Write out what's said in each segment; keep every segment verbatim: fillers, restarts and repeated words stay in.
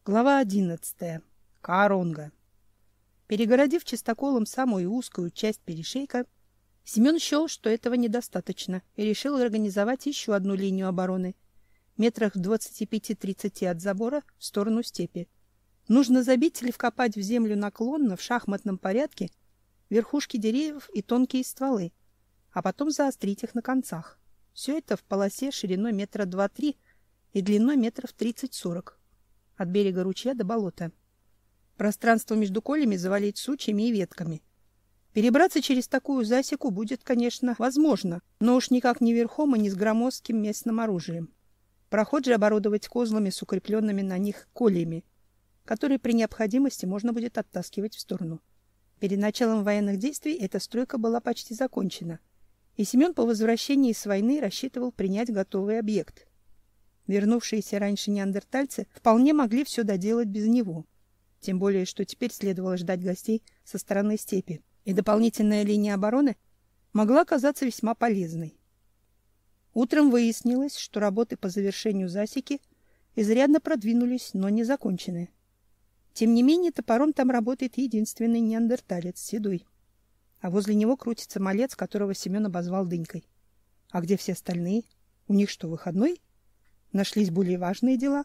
Глава одиннадцатая. Кааронга. Перегородив чистоколом самую узкую часть перешейка, Семен счел, что этого недостаточно, и решил организовать еще одну линию обороны, метрах в двадцати пяти-тридцати от забора в сторону степи. Нужно забить или вкопать в землю наклонно в шахматном порядке верхушки деревьев и тонкие стволы, а потом заострить их на концах. Все это в полосе шириной метра два-три и длиной метров тридцать-сорок. От берега ручья до болота. Пространство между колями завалить сучьями и ветками. Перебраться через такую засеку будет, конечно, возможно, но уж никак не верхом и не с громоздким местным оружием. Проход же оборудовать козлами с укрепленными на них кольями, которые при необходимости можно будет оттаскивать в сторону. Перед началом военных действий эта стройка была почти закончена, и Семен по возвращении с войны рассчитывал принять готовый объект. Вернувшиеся раньше неандертальцы вполне могли все доделать без него. Тем более, что теперь следовало ждать гостей со стороны степи, и дополнительная линия обороны могла оказаться весьма полезной. Утром выяснилось, что работы по завершению засеки изрядно продвинулись, но не закончены. Тем не менее, топором там работает единственный неандерталец, седой. А возле него крутится малец, которого Семен обозвал Дынькой. А где все остальные? У них что, выходной? Нашлись более важные дела?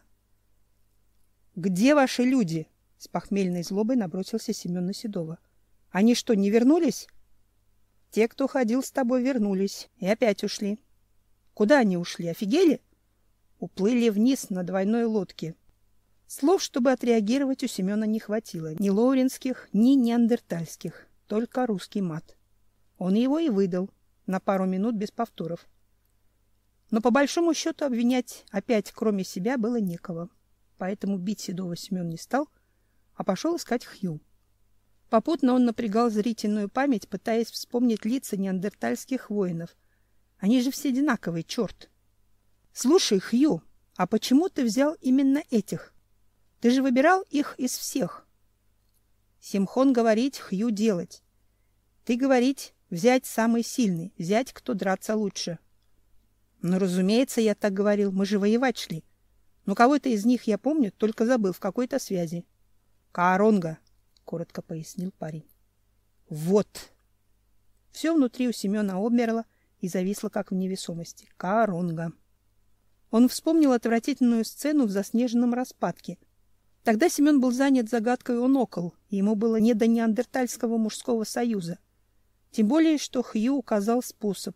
«Где ваши люди?» — с похмельной злобой набросился Семен на Седова. «Они что, не вернулись?» «Те, кто ходил с тобой, вернулись и опять ушли». «Куда они ушли? Офигели?» «Уплыли вниз на двойной лодке». Слов, чтобы отреагировать, у Семена не хватило. Ни лоуренских, ни неандертальских. Только русский мат. Он его и выдал на пару минут без повторов. Но по большому счету обвинять опять кроме себя было некого. Поэтому бить Седова Семен не стал, а пошел искать Хью. Попутно он напрягал зрительную память, пытаясь вспомнить лица неандертальских воинов. Они же все одинаковые, черт! Слушай, Хью, а почему ты взял именно этих? Ты же выбирал их из всех. Симхон говорить, Хью делать. Ты говорить, взять самый сильный, взять, кто драться лучше. Ну, разумеется, я так говорил, мы же воевать шли. Но кого-то из них я помню, только забыл в какой-то связи. Кааронга, коротко пояснил парень. Вот. Все внутри у Семена обмерло и зависло, как в невесомости. Кааронга. Он вспомнил отвратительную сцену в заснеженном распадке. Тогда Семен был занят загадкой онокл, и ему было не до неандертальского мужского союза. Тем более, что Хью указал способ.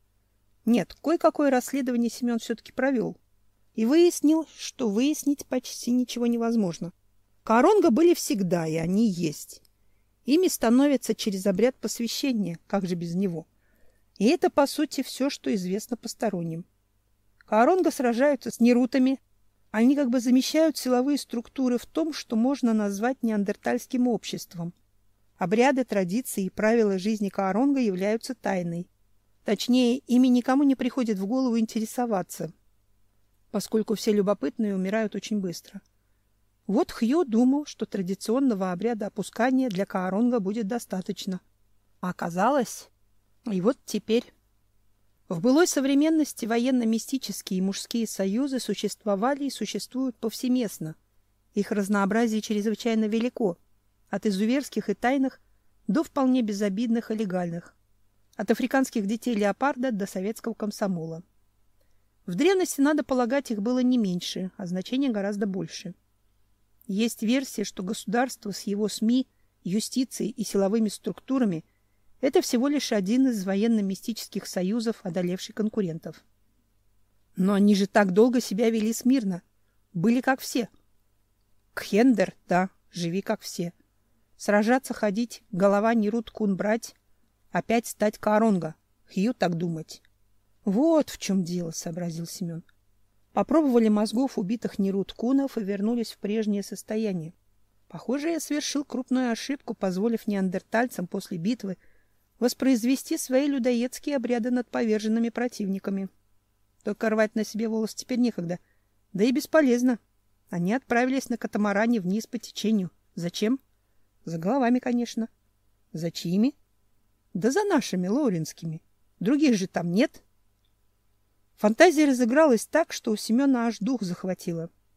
Нет, кое-какое расследование Семен все-таки провел. И выяснил, что выяснить почти ничего невозможно. Кааронга были всегда, и они есть. Ими становятся через обряд посвящения, как же без него. И это, по сути, все, что известно посторонним. Кааронга сражаются с нерутами. Они как бы замещают силовые структуры в том, что можно назвать неандертальским обществом. Обряды, традиции и правила жизни Кааронга являются тайной. Точнее, ими никому не приходит в голову интересоваться, поскольку все любопытные умирают очень быстро. Вот Хью думал, что традиционного обряда опускания для Кааронга будет достаточно. А оказалось... И вот теперь... В былой современности военно-мистические и мужские союзы существовали и существуют повсеместно. Их разнообразие чрезвычайно велико, от изуверских и тайных до вполне безобидных и легальных. От африканских детей леопарда до советского комсомола. В древности, надо полагать, их было не меньше, а значение гораздо больше. Есть версия, что государство с его СМИ, юстицией и силовыми структурами – это всего лишь один из военно-мистических союзов, одолевший конкурентов. Но они же так долго себя вели смирно. Были как все. Кхендер, да, живи как все. Сражаться, ходить, голова Нерут-кун брать, опять стать Кааронга. Хью так думать. Вот в чем дело, сообразил Семен. Попробовали мозгов убитых Нерут-кунов и вернулись в прежнее состояние. Похоже, я совершил крупную ошибку, позволив неандертальцам после битвы воспроизвести свои людоедские обряды над поверженными противниками. Только рвать на себе волосы теперь некогда. Да и бесполезно. Они отправились на катамаране вниз по течению. Зачем? За головами, конечно. За чьими? Да за нашими, лоуренскими. Других же там нет. Фантазия разыгралась так, что у Семена аж дух захватило.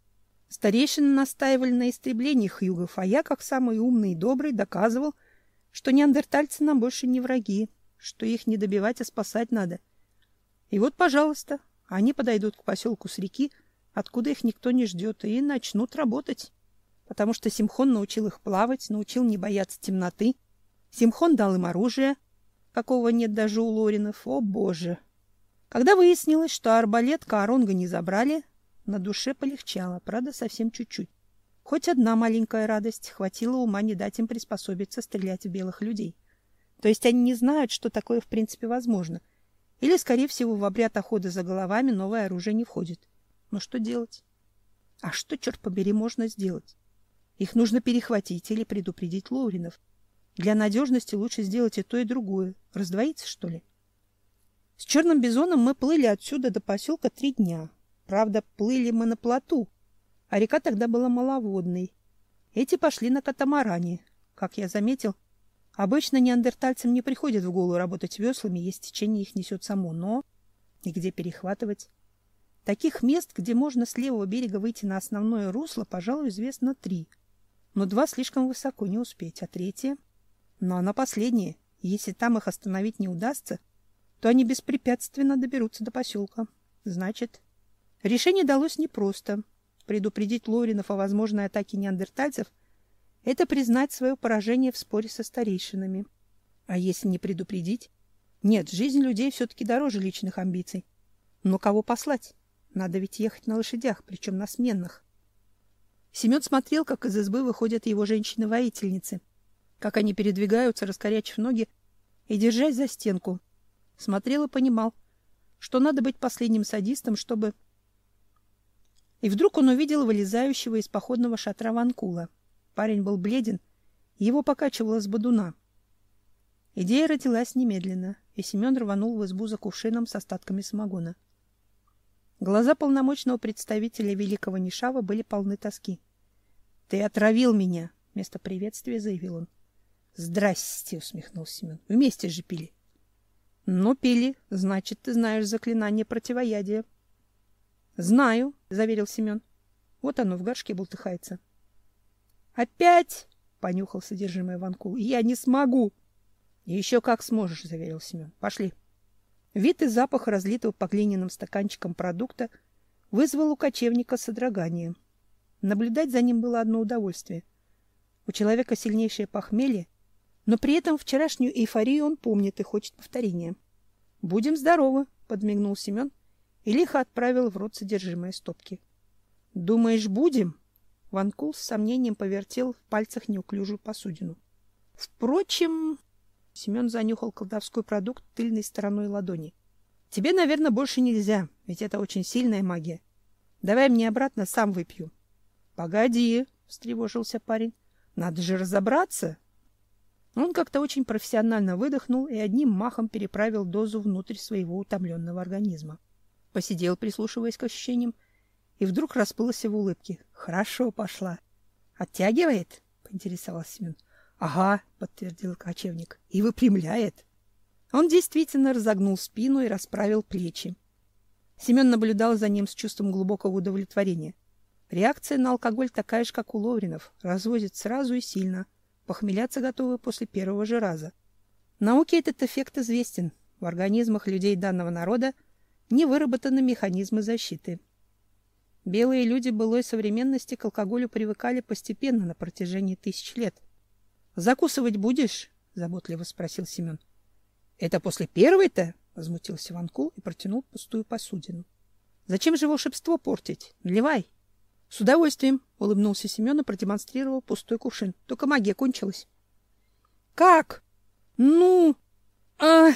Старейшины настаивали на истреблении хьюгов, а я, как самый умный и добрый, доказывал, что неандертальцы нам больше не враги, что их не добивать, а спасать надо. И вот, пожалуйста, они подойдут к поселку с реки, откуда их никто не ждет, и начнут работать. Потому что Симхон научил их плавать, научил не бояться темноты. Симхон дал им оружие, какого нет даже у лоринов. О, боже! Когда выяснилось, что арбалет Кааронга не забрали, на душе полегчало, правда, совсем чуть-чуть. Хоть одна маленькая радость, хватило ума не дать им приспособиться стрелять в белых людей. То есть они не знают, что такое в принципе возможно. Или, скорее всего, в обряд охоты за головами новое оружие не входит. Но что делать? А что, черт побери, можно сделать? Их нужно перехватить или предупредить лоринов. Для надежности лучше сделать и то, и другое. Раздвоиться, что ли? С черным бизоном мы плыли отсюда до поселка три дня. Правда, плыли мы на плоту, а река тогда была маловодной. Эти пошли на катамаране. Как я заметил, обычно неандертальцам не приходит в голову работать веслами, если течение их несет само, но и где перехватывать? Таких мест, где можно с левого берега выйти на основное русло, пожалуй, известно три. Но два слишком высоко, не успеть, а третье? Но она последняя. Если там их остановить не удастся, то они беспрепятственно доберутся до поселка. Значит, решение далось непросто. Предупредить лоринов о возможной атаке неандертальцев — это признать свое поражение в споре со старейшинами. А если не предупредить? Нет, жизнь людей все-таки дороже личных амбиций. Но кого послать? Надо ведь ехать на лошадях, причем на сменных. Семен смотрел, как из избы выходят его женщины-воительницы, как они передвигаются, раскорячив ноги и держась за стенку. Смотрел и понимал, что надо быть последним садистом, чтобы... И вдруг он увидел вылезающего из походного шатра Ванкула. Парень был бледен, его покачивало с бодуна. Идея родилась немедленно, и Семен рванул в избу за кувшином с остатками самогона. Глаза полномочного представителя великого Нишава были полны тоски. — Ты отравил меня! — вместо приветствия заявил он. — Здрасте! — усмехнулся Семен. — Вместе же пили. — Ну, пили. Значит, ты знаешь заклинание противоядия. — Знаю, — заверил Семен. Вот оно в горшке бултыхается. — Опять! — понюхал содержимое Ванкул. — Я не смогу! — Еще как сможешь, — заверил Семен. — Пошли. Вид и запах разлитого по глиняным стаканчикам продукта вызвал у кочевника содрогание. Наблюдать за ним было одно удовольствие. У человека сильнейшее похмелье, но при этом вчерашнюю эйфорию он помнит и хочет повторения. — Будем здоровы, — подмигнул Семен и лихо отправил в рот содержимое стопки. — Думаешь, будем? Ванкул с сомнением повертел в пальцах неуклюжую посудину. — Впрочем... Семен занюхал колдовской продукт тыльной стороной ладони. — Тебе, наверное, больше нельзя, ведь это очень сильная магия. Давай мне обратно, сам выпью. — Погоди, — встревожился парень. — Надо же разобраться. Он как-то очень профессионально выдохнул и одним махом переправил дозу внутрь своего утомленного организма. Посидел, прислушиваясь к ощущениям, и вдруг расплылся в улыбке. — Хорошо пошла. — Оттягивает? — поинтересовался Семен. — Ага, — подтвердил кочевник, — и выпрямляет. Он действительно разогнул спину и расправил плечи. Семен наблюдал за ним с чувством глубокого удовлетворения. Реакция на алкоголь такая же, как у лоринов, развозит сразу и сильно, похмеляться готовы после первого же раза. Науке этот эффект известен. В организмах людей данного народа не выработаны механизмы защиты. Белые люди былой современности к алкоголю привыкали постепенно на протяжении тысяч лет. — Закусывать будешь? — заботливо спросил Семен. — Это после первой-то? — возмутился Ванкул и протянул пустую посудину. — Зачем же волшебство портить? Наливай. — С удовольствием, — улыбнулся Семен и продемонстрировал пустой кувшин. — Только магия кончилась. — Как? — Ну... Ах!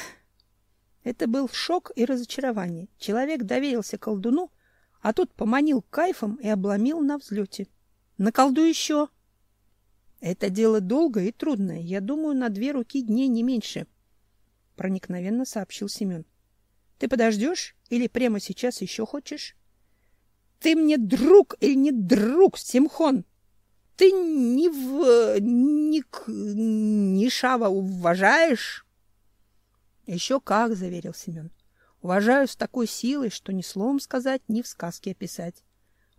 Это был шок и разочарование. Человек доверился колдуну, а тот поманил кайфом и обломил на взлете. — Наколдуй еще. — Это дело долгое и трудное. Я думаю, на две руки дней не меньше, — проникновенно сообщил Семен. — Ты подождешь или прямо сейчас еще хочешь? — Ты мне друг или не друг, Симхон? Ты ни в... ни, ни Шава уважаешь? — Еще как, — заверил Семен. — Уважаю с такой силой, что ни словом сказать, ни в сказке описать.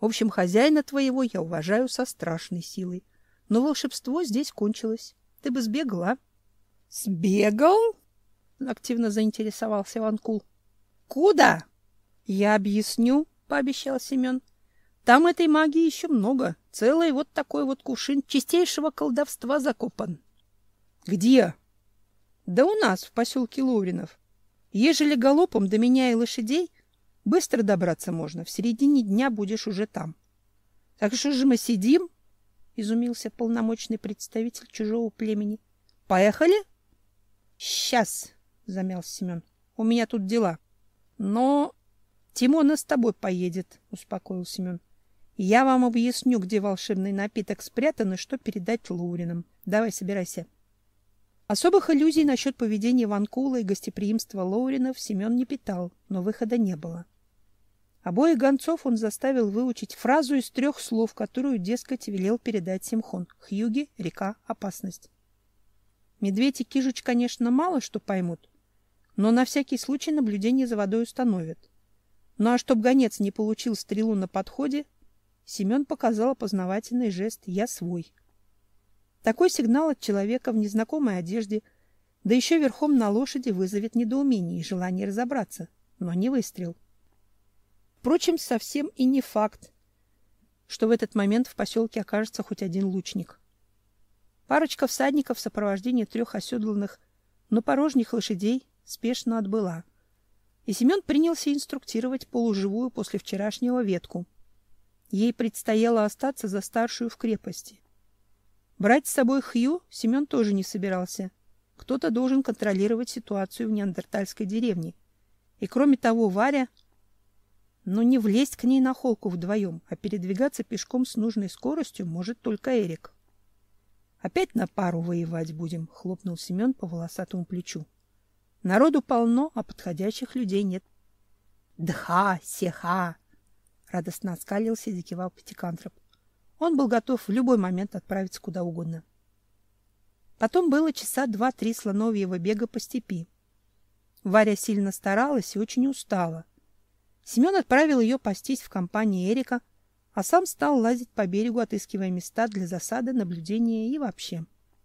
В общем, хозяина твоего я уважаю со страшной силой. Но волшебство здесь кончилось. Ты бы сбегал, а? — Сбегал? — активно заинтересовался Иванкул. — Куда? — Я объясню, — пообещал Семен. — Там этой магии еще много. Целый вот такой вот кувшин чистейшего колдовства закопан. — Где? — Да у нас, в поселке Ловринов. Ежели галопом до меня и лошадей, быстро добраться можно. В середине дня будешь уже там. — Так что же мы сидим? — изумился полномочный представитель чужого племени. — Поехали? — Сейчас, — замялся Семен. — У меня тут дела. — Но Тимона с тобой поедет, — успокоил Семен. — Я вам объясню, где волшебный напиток спрятан и что передать Лоуринам. Давай, собирайся. Особых иллюзий насчет поведения Иванкула и гостеприимства Лоуринов Семен не питал, но выхода не было. Обоих гонцов он заставил выучить фразу из трех слов, которую, дескать, велел передать Симхон. Хьюги, река, опасность. Медведь и Кижич, конечно, мало что поймут, но на всякий случай наблюдение за водой установят. Ну а чтоб гонец не получил стрелу на подходе, Семен показал опознавательный жест «Я свой». Такой сигнал от человека в незнакомой одежде, да еще верхом на лошади, вызовет недоумение и желание разобраться, но не выстрел. Впрочем, совсем и не факт, что в этот момент в поселке окажется хоть один лучник. Парочка всадников в сопровождении трех оседланных, но порожних лошадей спешно отбыла, и Семен принялся инструктировать полуживую после вчерашнего ветку. Ей предстояло остаться за старшую в крепости. Брать с собой Хью Семен тоже не собирался. Кто-то должен контролировать ситуацию в неандертальской деревне. И кроме того, Варя... Но не влезть к ней на холку вдвоем, а передвигаться пешком с нужной скоростью может только Эрик. — Опять на пару воевать будем, — хлопнул Семен по волосатому плечу. — Народу полно, а подходящих людей нет. — Дха, сеха! — радостно оскалился и закивал Пятикантроп. Он был готов в любой момент отправиться куда угодно. Потом было часа два-три слоновьего бега по степи. Варя сильно старалась и очень устала. Семен отправил ее пастись в компании Эрика, а сам стал лазить по берегу, отыскивая места для засады, наблюдения и вообще.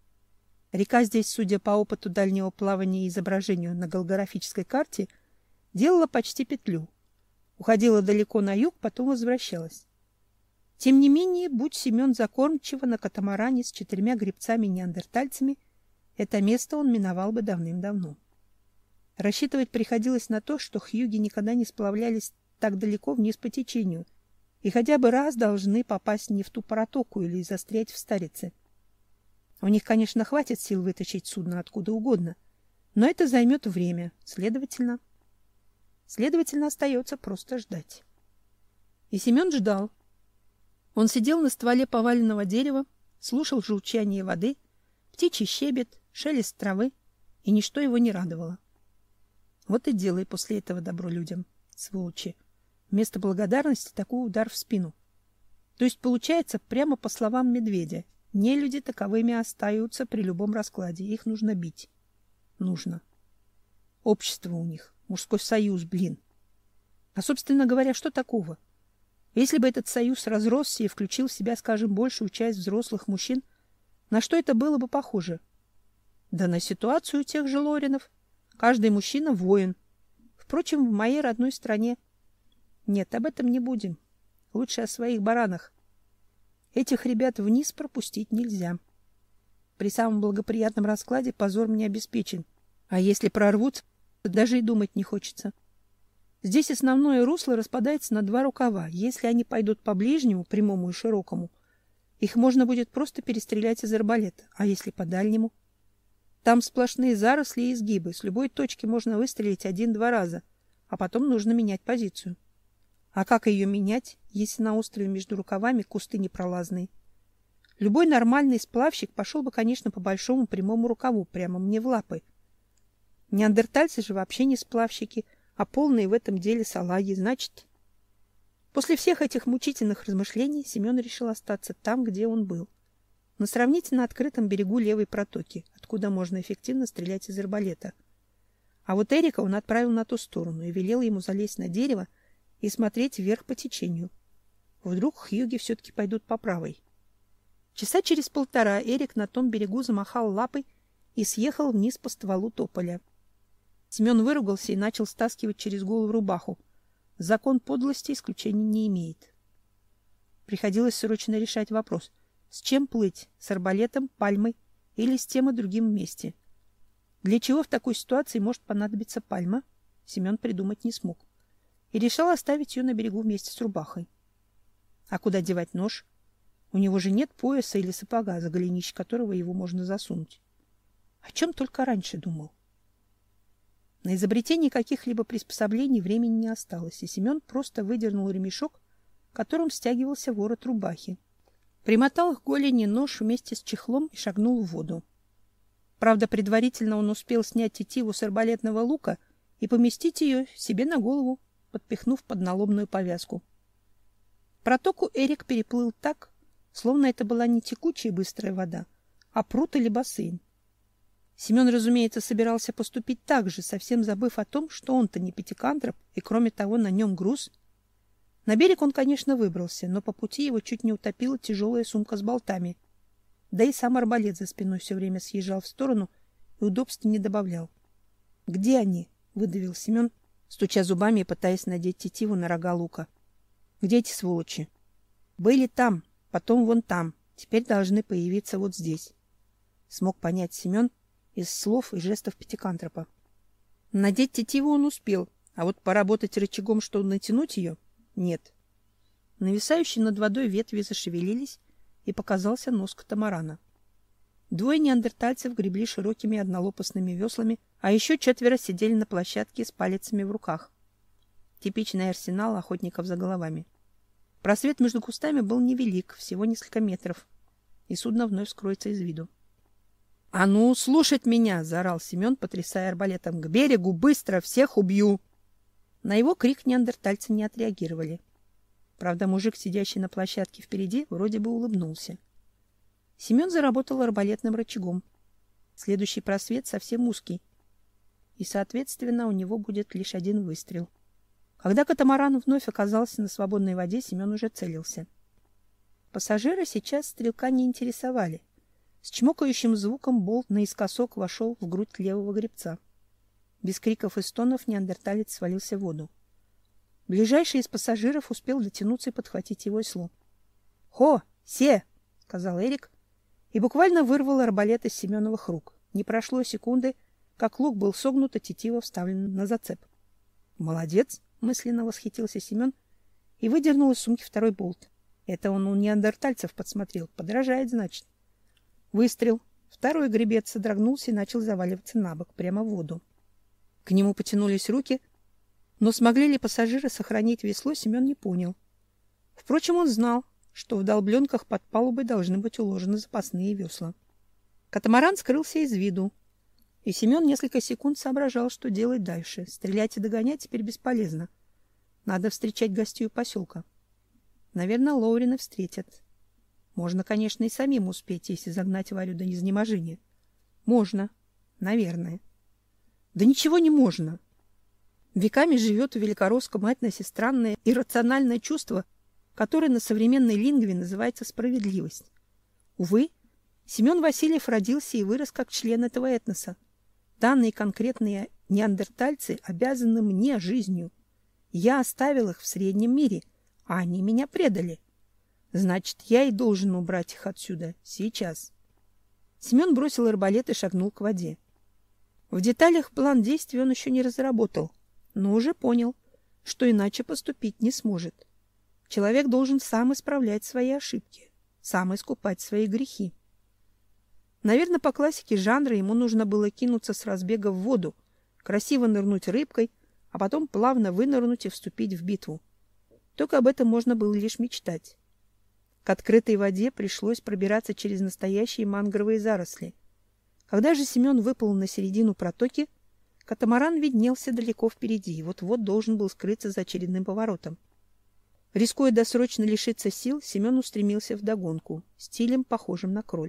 Река здесь, судя по опыту дальнего плавания и изображению на голографической карте, делала почти петлю. Уходила далеко на юг, потом возвращалась. Тем не менее, будь Семен закормчиво на катамаране с четырьмя гребцами-неандертальцами, это место он миновал бы давным-давно. Рассчитывать приходилось на то, что хьюги никогда не сплавлялись так далеко вниз по течению и хотя бы раз должны попасть не в ту протоку или застрять в Старице. У них, конечно, хватит сил вытащить судно откуда угодно, но это займет время, следовательно... Следовательно, остается просто ждать. И Семен ждал. Он сидел на стволе поваленного дерева, слушал журчание воды, птичий щебет, шелест травы, и ничто его не радовало. Вот и делай после этого добро людям, сволочи. Вместо благодарности такой удар в спину. То есть получается, прямо по словам медведя, нелюди таковыми остаются при любом раскладе, их нужно бить. Нужно. Общество у них, мужской союз, блин. А, собственно говоря, что такого? Если бы этот союз разросся и включил в себя, скажем, большую часть взрослых мужчин, на что это было бы похоже? Да на ситуацию тех же Лоринов. Каждый мужчина — воин. Впрочем, в моей родной стране... Нет, об этом не будем. Лучше о своих баранах. Этих ребят вниз пропустить нельзя. При самом благоприятном раскладе позор мне обеспечен. А если прорвутся, даже и думать не хочется. Здесь основное русло распадается на два рукава. Если они пойдут по ближнему, прямому и широкому, их можно будет просто перестрелять из арбалета. А если по дальнему? Там сплошные заросли и изгибы. С любой точки можно выстрелить один-два раза, а потом нужно менять позицию. А как ее менять, если на острове между рукавами кусты непролазные? Любой нормальный сплавщик пошел бы, конечно, по большому прямому рукаву, прямо мне в лапы. Неандертальцы же вообще не сплавщики, а полные в этом деле салаги. Значит, после всех этих мучительных размышлений Семен решил остаться там, где он был, на сравнительно открытом берегу левой протоки, откуда можно эффективно стрелять из арбалета. А вот Эрика он отправил на ту сторону и велел ему залезть на дерево и смотреть вверх по течению. Вдруг хьюги все-таки пойдут по правой. Часа через полтора Эрик на том берегу замахал лапой и съехал вниз по стволу тополя. Семен выругался и начал стаскивать через голову рубаху. Закон подлости исключений не имеет. Приходилось срочно решать вопрос: с чем плыть, с арбалетом, пальмой или с тем и другим вместе. Для чего в такой ситуации может понадобиться пальма, Семен придумать не смог и решил оставить ее на берегу вместе с рубахой. А куда девать нож? У него же нет пояса или сапога, за голенище которого его можно засунуть. О чем только раньше думал. На изобретение каких-либо приспособлений времени не осталось, и Семен просто выдернул ремешок, которым стягивался ворот рубахи. Примотал к голени нож вместе с чехлом и шагнул в воду. Правда, предварительно он успел снять тетиву с арбалетного лука и поместить ее себе на голову, подпихнув под налобную повязку. Протоку Эрик переплыл так, словно это была не текучая быстрая вода, а пруд или бассейн. Семен, разумеется, собирался поступить так же, совсем забыв о том, что он-то не пятикантроп, и, кроме того, на нем груз. На берег он, конечно, выбрался, но по пути его чуть не утопила тяжелая сумка с болтами. Да и сам арбалет за спиной все время съезжал в сторону и удобства не добавлял. — Где они? — выдавил Семен, стуча зубами и пытаясь надеть тетиву на рога лука. — Где эти сволочи? — Были там, потом вон там, теперь должны появиться вот здесь. Смог понять Семен из слов и жестов пятикантропа. Надеть тетиву он успел, а вот поработать рычагом, чтобы натянуть ее, нет. Нависающие над водой ветви зашевелились, и показался нос катамарана. Двое неандертальцев гребли широкими однолопастными веслами, а еще четверо сидели на площадке с палицами в руках. Типичный арсенал охотников за головами. Просвет между кустами был невелик, всего несколько метров, и судно вновь скроется из виду. — А ну, слушать меня! — заорал Семен, потрясая арбалетом. — К берегу! Быстро! Всех убью! На его крик неандертальцы не отреагировали. Правда, мужик, сидящий на площадке впереди, вроде бы улыбнулся. Семен заработал арбалетным рычагом. Следующий просвет совсем узкий, и, соответственно, у него будет лишь один выстрел. Когда катамаран вновь оказался на свободной воде, Семен уже целился. Пассажиры сейчас стрелка не интересовали. С чмокающим звуком болт наискосок вошел в грудь левого гребца. Без криков и стонов неандерталец свалился в воду. Ближайший из пассажиров успел дотянуться и подхватить его весло. — Хо! Се! — сказал Эрик и буквально вырвал арбалет из Семеновых рук. Не прошло секунды, как лук был согнут, а тетива вставлена на зацеп. — Молодец! — мысленно восхитился Семен и выдернул из сумки второй болт. Это он у неандертальцев подсмотрел. Подражает, значит. Выстрел. Второй гребец содрогнулся и начал заваливаться на бок, прямо в воду. К нему потянулись руки, но смогли ли пассажиры сохранить весло, Семен не понял. Впрочем, он знал, что в долбленках под палубой должны быть уложены запасные весла. Катамаран скрылся из виду, и Семен несколько секунд соображал, что делать дальше. Стрелять и догонять теперь бесполезно. Надо встречать гостей у поселка. Наверное, Лоурины встретят. Можно, конечно, и самим успеть, если загнать Варю до изнеможения. Можно. Наверное. Да ничего не можно. Веками живет в великоросском этносе странное иррациональное чувство, которое на современной лингве называется справедливость. Увы, Семен Васильев родился и вырос как член этого этноса. Данные конкретные неандертальцы обязаны мне жизнью. Я оставил их в среднем мире, а они меня предали. Значит, я и должен убрать их отсюда сейчас. Семен бросил арбалет и шагнул к воде. В деталях план действий он еще не разработал, но уже понял, что иначе поступить не сможет. Человек должен сам исправлять свои ошибки, сам искупать свои грехи. Наверное, по классике жанра ему нужно было кинуться с разбега в воду, красиво нырнуть рыбкой, а потом плавно вынырнуть и вступить в битву. Только об этом можно было лишь мечтать. К открытой воде пришлось пробираться через настоящие мангровые заросли. Когда же Семен выплыл на середину протоки, катамаран виднелся далеко впереди и вот-вот должен был скрыться за очередным поворотом. Рискуя досрочно лишиться сил, Семен устремился вдогонку, стилем похожим на кроль.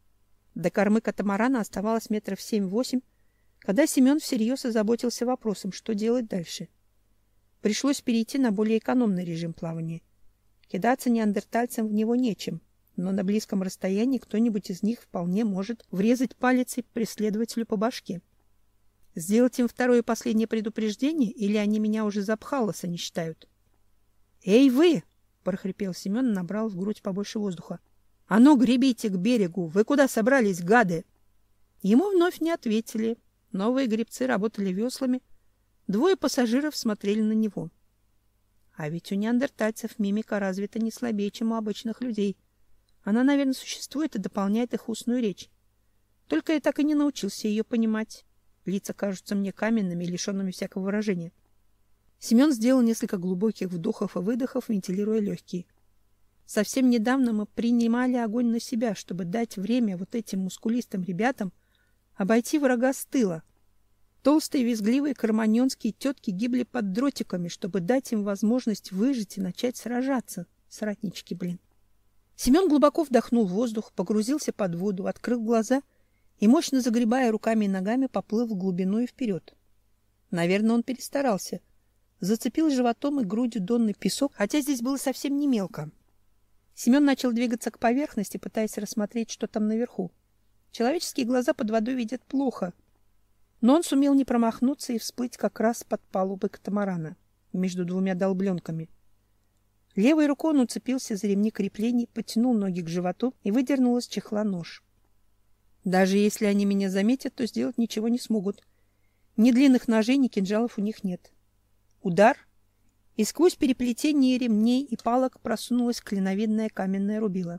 До кормы катамарана оставалось метров семь-восемь, когда Семен всерьез озаботился вопросом, что делать дальше. Пришлось перейти на более экономный режим плавания. Кидаться неандертальцам в него нечем, но на близком расстоянии кто-нибудь из них вполне может врезать палицей преследователю по башке. Сделать им второе и последнее предупреждение, или они меня уже за пхалоса не считают? — Эй, вы! — прохрипел Семен и набрал в грудь побольше воздуха. — А ну, гребите к берегу! Вы куда собрались, гады? Ему вновь не ответили. Новые гребцы работали веслами. Двое пассажиров смотрели на него. А ведь у неандертальцев мимика развита не слабее, чем у обычных людей. Она, наверное, существует и дополняет их устную речь. Только я так и не научился ее понимать. Лица кажутся мне каменными и лишенными всякого выражения. Семен сделал несколько глубоких вдохов и выдохов, вентилируя легкие. Совсем недавно мы принимали огонь на себя, чтобы дать время вот этим мускулистым ребятам обойти врага с тыла. Толстые, визгливые карманьонские тетки гибли под дротиками, чтобы дать им возможность выжить и начать сражаться. Соратнички, блин. Семен глубоко вдохнул воздух, погрузился под воду, открыл глаза и, мощно загребая руками и ногами, поплыл в глубину и вперед. Наверное, он перестарался. Зацепил животом и грудью донный песок, хотя здесь было совсем не мелко. Семен начал двигаться к поверхности, пытаясь рассмотреть, что там наверху. Человеческие глаза под водой видят плохо. Но он сумел не промахнуться и всплыть как раз под палубой катамарана, между двумя долбленками. Левой рукой он уцепился за ремни креплений, потянул ноги к животу и выдернул из чехла нож. Даже если они меня заметят, то сделать ничего не смогут. Ни длинных ножей, ни кинжалов у них нет. Удар, и сквозь переплетение ремней и палок просунулась клиновидная каменная рубила.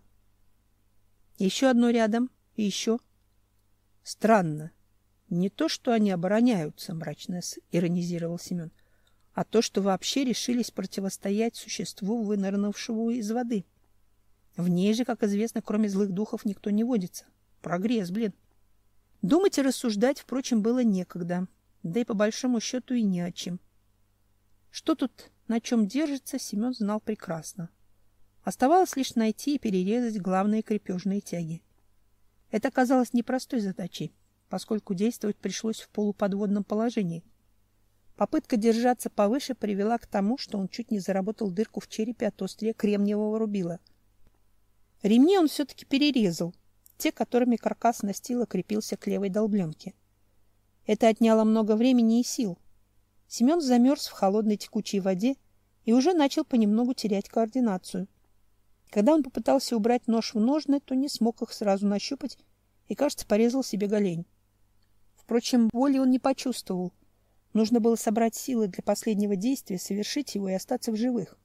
Еще одно рядом, и еще. Странно. Не то, что они обороняются, мрачно иронизировал Семен, а то, что вообще решились противостоять существу, вынырнувшему из воды. В ней же, как известно, кроме злых духов никто не водится. Прогресс, блин. Думать и рассуждать, впрочем, было некогда, да и по большому счету и не о чем. Что тут на чем держится, Семен знал прекрасно. Оставалось лишь найти и перерезать главные крепежные тяги. Это оказалось непростой задачей, поскольку действовать пришлось в полуподводном положении. Попытка держаться повыше привела к тому, что он чуть не заработал дырку в черепе от острия кремниевого рубила. Ремни он все-таки перерезал, те, которыми каркас настила крепился к левой долбленке. Это отняло много времени и сил. Семен замерз в холодной текучей воде и уже начал понемногу терять координацию. Когда он попытался убрать нож в ножны, то не смог их сразу нащупать и, кажется, порезал себе голень. Впрочем, боли он не почувствовал. Нужно было собрать силы для последнего действия, совершить его и остаться в живых.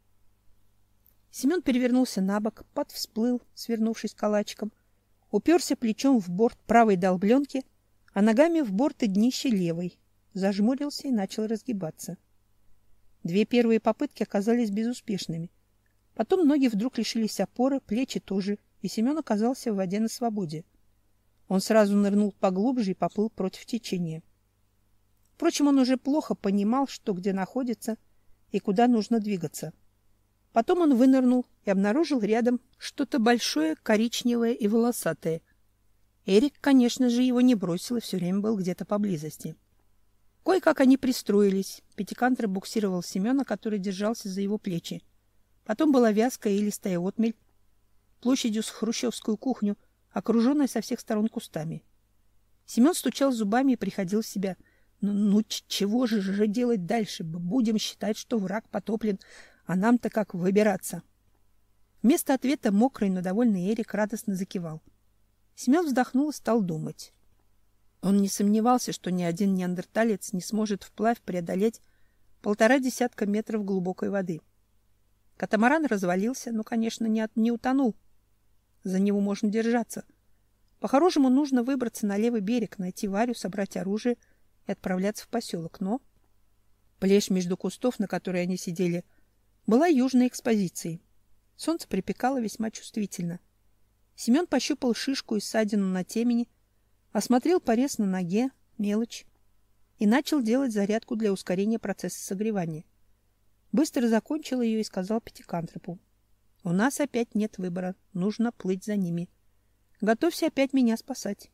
Семен перевернулся на бок, подвсплыл, свернувшись калачиком, уперся плечом в борт правой долбленки, а ногами в борт и днище левой, зажмурился и начал разгибаться. Две первые попытки оказались безуспешными. Потом ноги вдруг лишились опоры, плечи тоже, и Семен оказался в воде на свободе. Он сразу нырнул поглубже и поплыл против течения. Впрочем, он уже плохо понимал, что где находится и куда нужно двигаться. Потом он вынырнул и обнаружил рядом что-то большое, коричневое и волосатое. Эрик, конечно же, его не бросил и все время был где-то поблизости. Кое-как они пристроились. Пятикантр буксировал Семена, который держался за его плечи. Потом была вязкая и листая отмель, площадью с хрущевскую кухню, окруженная со всех сторон кустами. Семен стучал зубами и приходил в себя. Ну, ну чего же же делать дальше? Будем считать, что враг потоплен, а нам-то как выбираться? Вместо ответа мокрый, но довольный Эрик радостно закивал. Семен вздохнул и стал думать. Он не сомневался, что ни один неандерталец не сможет вплавь преодолеть полтора десятка метров глубокой воды. Катамаран развалился, но, конечно, не, от, не утонул. За него можно держаться. По-хорошему нужно выбраться на левый берег, найти Варю, собрать оружие и отправляться в поселок. Но плешь между кустов, на которой они сидели, была южной экспозицией. Солнце припекало весьма чувствительно. Семен пощупал шишку и ссадину на темени, осмотрел порез на ноге, мелочь, и начал делать зарядку для ускорения процесса согревания. Быстро закончил ее и сказал Пятикантропу: «У нас опять нет выбора, нужно плыть за ними. Готовься опять меня спасать».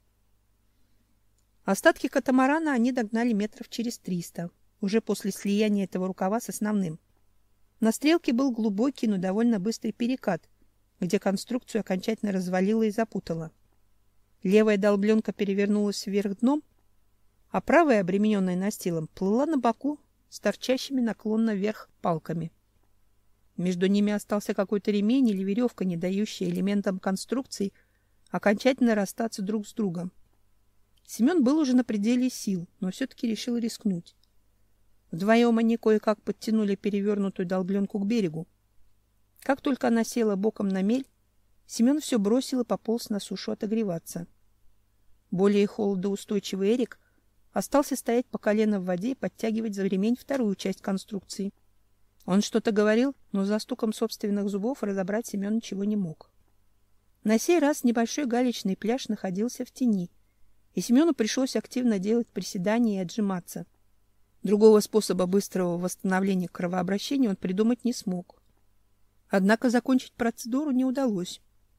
Остатки катамарана они догнали метров через триста, уже после слияния этого рукава с основным. На стрелке был глубокий, но довольно быстрый перекат, где конструкцию окончательно развалило и запутало. Левая долбленка перевернулась вверх дном, а правая, обремененная настилом, плыла на боку с торчащими наклонно вверх палками. Между ними остался какой-то ремень или веревка, не дающая элементам конструкции окончательно расстаться друг с другом. Семен был уже на пределе сил, но все-таки решил рискнуть. Вдвоем они кое-как подтянули перевернутую долбленку к берегу. Как только она села боком на мель, Семен все бросил и пополз на сушу отогреваться. Более холодоустойчивый Эрик остался стоять по колено в воде и подтягивать за ремень вторую часть конструкции. Он что-то говорил, но за стуком собственных зубов разобрать Семен ничего не мог. На сей раз небольшой галечный пляж находился в тени, и Семену пришлось активно делать приседания и отжиматься. Другого способа быстрого восстановления кровообращения он придумать не смог. Однако закончить процедуру не удалось.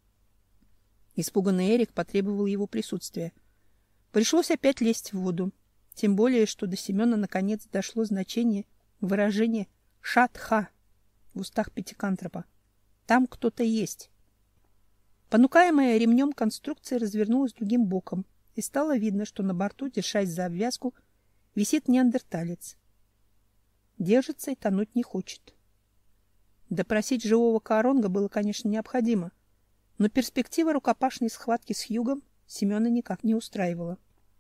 Испуганный Эрик потребовал его присутствия. Пришлось опять лезть в воду, тем более, что до Семена наконец дошло значение выражения «шатха» в устах пятикантропа. Там кто-то есть. Понукаемая ремнем конструкция развернулась другим боком, и стало видно, что на борту, держась за обвязку, висит неандерталец. Держится и тонуть не хочет. Допросить живого Кааронга было, конечно, необходимо, но перспектива рукопашной схватки с Хьюгом Семена никак не устраивала.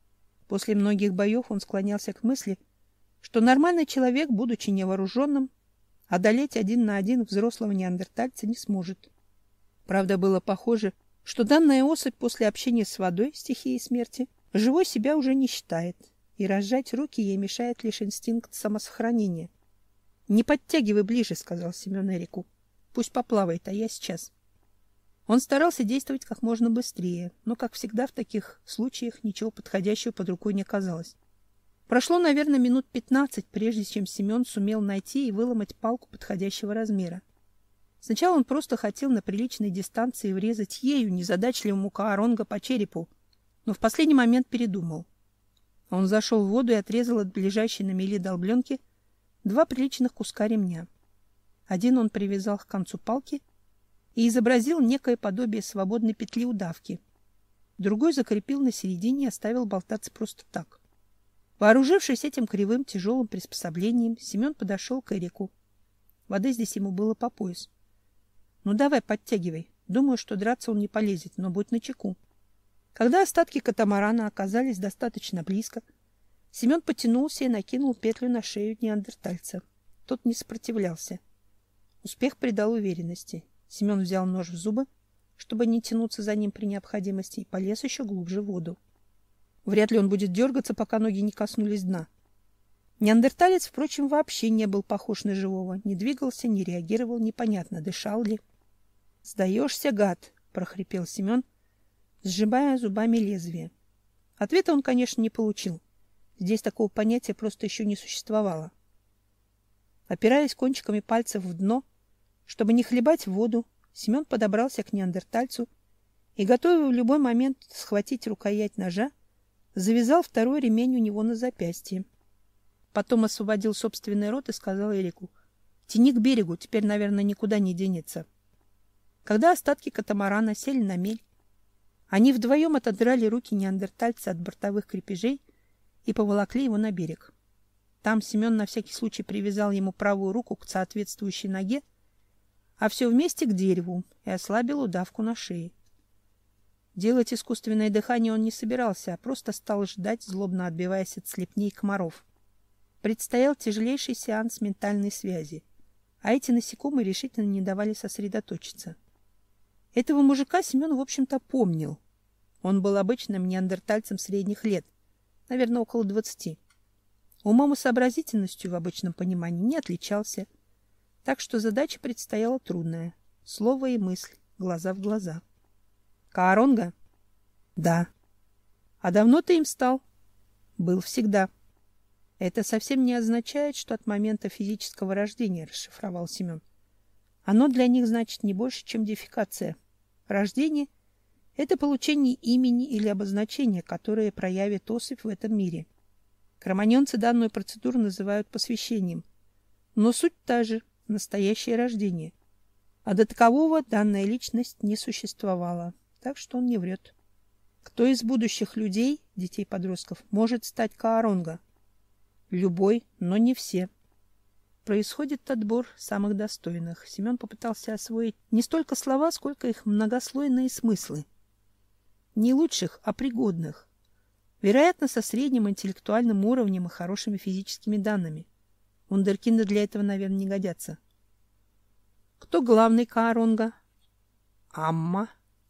После многих боев он склонялся к мысли, что нормальный человек, будучи невооруженным, одолеть один на один взрослого неандертальца не сможет. Правда, было похоже, что данная особь после общения с водой, стихией смерти, живой себя уже не считает, и разжать руки ей мешает лишь инстинкт самосохранения. — Не подтягивай ближе, — сказал Семен Эрику. — Пусть поплавает, а я сейчас. Он старался действовать как можно быстрее, но, как всегда в таких случаях, ничего подходящего под рукой не оказалось. Прошло, наверное, минут пятнадцать, прежде чем Семен сумел найти и выломать палку подходящего размера. Сначала он просто хотел на приличной дистанции врезать ею незадачливому Кааронга по черепу, но в последний момент передумал. Он зашел в воду и отрезал от ближайшей на мели долбленки два приличных куска ремня. Один он привязал к концу палки и изобразил некое подобие свободной петли удавки. Другой закрепил на середине и оставил болтаться просто так. Вооружившись этим кривым тяжелым приспособлением, Семен подошел к Эрику. Воды здесь ему было по пояс. — Ну давай, подтягивай. Думаю, что драться он не полезет, но будь начеку. Когда остатки катамарана оказались достаточно близко, Семен потянулся и накинул петлю на шею неандертальца. Тот не сопротивлялся. Успех придал уверенности. Семен взял нож в зубы, чтобы не тянуться за ним при необходимости, и полез еще глубже в воду. Вряд ли он будет дергаться, пока ноги не коснулись дна. Неандерталец, впрочем, вообще не был похож на живого, не двигался, не реагировал, непонятно, дышал ли. — Сдаешься, гад! — прохрипел Семен, сжимая зубами лезвие. Ответа он, конечно, не получил. Здесь такого понятия просто еще не существовало. Опираясь кончиками пальцев в дно, чтобы не хлебать в воду, Семен подобрался к неандертальцу и, готовый в любой момент схватить рукоять ножа, завязал второй ремень у него на запястье. Потом освободил собственный рот и сказал Эрику: — Тяни к берегу, теперь, наверное, никуда не денется. Когда остатки катамарана сели на мель, они вдвоем отодрали руки неандертальца от бортовых крепежей и поволокли его на берег. Там Семен на всякий случай привязал ему правую руку к соответствующей ноге, а все вместе к дереву, и ослабил удавку на шее. Делать искусственное дыхание он не собирался, а просто стал ждать, злобно отбиваясь от слепней и комаров. Предстоял тяжелейший сеанс ментальной связи, а эти насекомые решительно не давали сосредоточиться. Этого мужика Семен, в общем-то, помнил. Он был обычным неандертальцем средних лет, наверное, около двадцати. Умом и сообразительностью в обычном понимании не отличался, так что задача предстояла трудная. Слово и мысль, глаза в глаза. — Кааронга? — Да. — А давно ты им стал? — Был всегда. — Это совсем не означает, что от момента физического рождения, — расшифровал Семен. — Оно для них значит не больше, чем дефекация. Рождение — это получение имени или обозначения, которое проявит особь в этом мире. Кроманьонцы данную процедуру называют посвящением. Но суть та же, настоящее рождение. А до такового данная личность не существовала, так что он не врет. Кто из будущих людей, детей-подростков, может стать Кааронга? Любой, но не все. Происходит отбор самых достойных. Семен попытался освоить не столько слова, сколько их многослойные смыслы. Не лучших, а пригодных. Вероятно, со средним интеллектуальным уровнем и хорошими физическими данными. Вундеркинды для этого, наверное, не годятся. Кто главный Кааронга? Амма.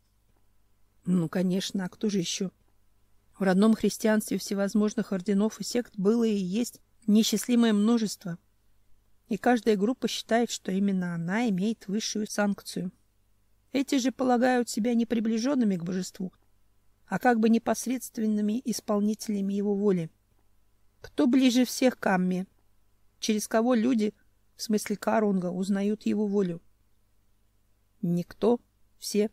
Ну, конечно, а кто же еще? В родном христианстве всевозможных орденов и сект было и есть неисчислимое множество. И каждая группа считает, что именно она имеет высшую санкцию. Эти же полагают себя не приближенными к божеству, а как бы непосредственными исполнителями его воли. Кто ближе всех к Амме? Через кого люди, в смысле Кааронга, узнают его волю? Никто, все.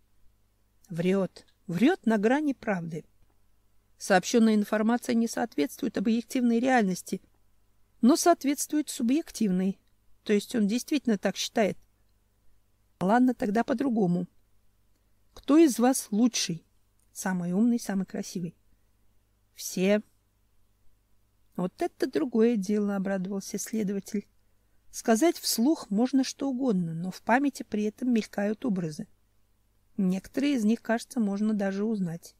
Врет, врет на грани правды. Сообщенная информация не соответствует объективной реальности, но соответствует субъективной. То есть он действительно так считает. Ладно, тогда по-другому. Кто из вас лучший? Самый умный, самый красивый? Все. Вот это другое дело, обрадовался следователь. Сказать вслух можно что угодно, но в памяти при этом мелькают образы. Некоторые из них, кажется, можно даже узнать.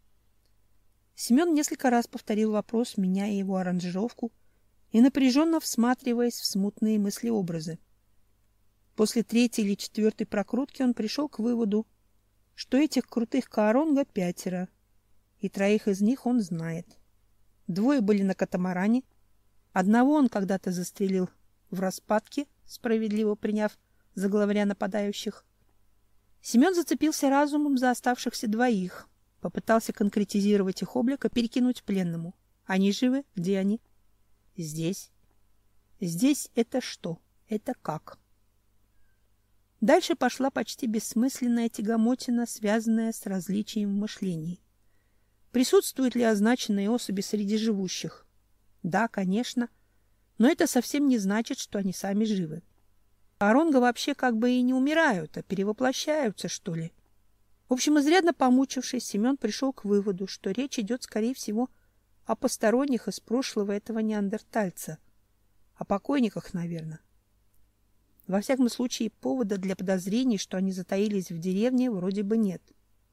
Семен несколько раз повторил вопрос, меняя его аранжировку и напряженно всматриваясь в смутные мысли-образы. После третьей или четвертой прокрутки он пришел к выводу, что этих крутых Кааронга пятеро, и троих из них он знает. Двое были на катамаране, одного он когда-то застрелил в распадке, справедливо приняв за главаря нападающих. Семен зацепился разумом за оставшихся двоих, попытался конкретизировать их облик и перекинуть пленному. Они живы? Где они? Здесь. Здесь это что? Это как? Дальше пошла почти бессмысленная тягомотина, связанная с различием в мышлении. Присутствуют ли означенные особи среди живущих? Да, конечно, но это совсем не значит, что они сами живы. Кааронга вообще как бы и не умирают, а перевоплощаются, что ли. В общем, изрядно помучившись, Семен пришел к выводу, что речь идет, скорее всего, о посторонних из прошлого этого неандертальца. О покойниках, наверное. Во всяком случае, повода для подозрений, что они затаились в деревне, вроде бы нет.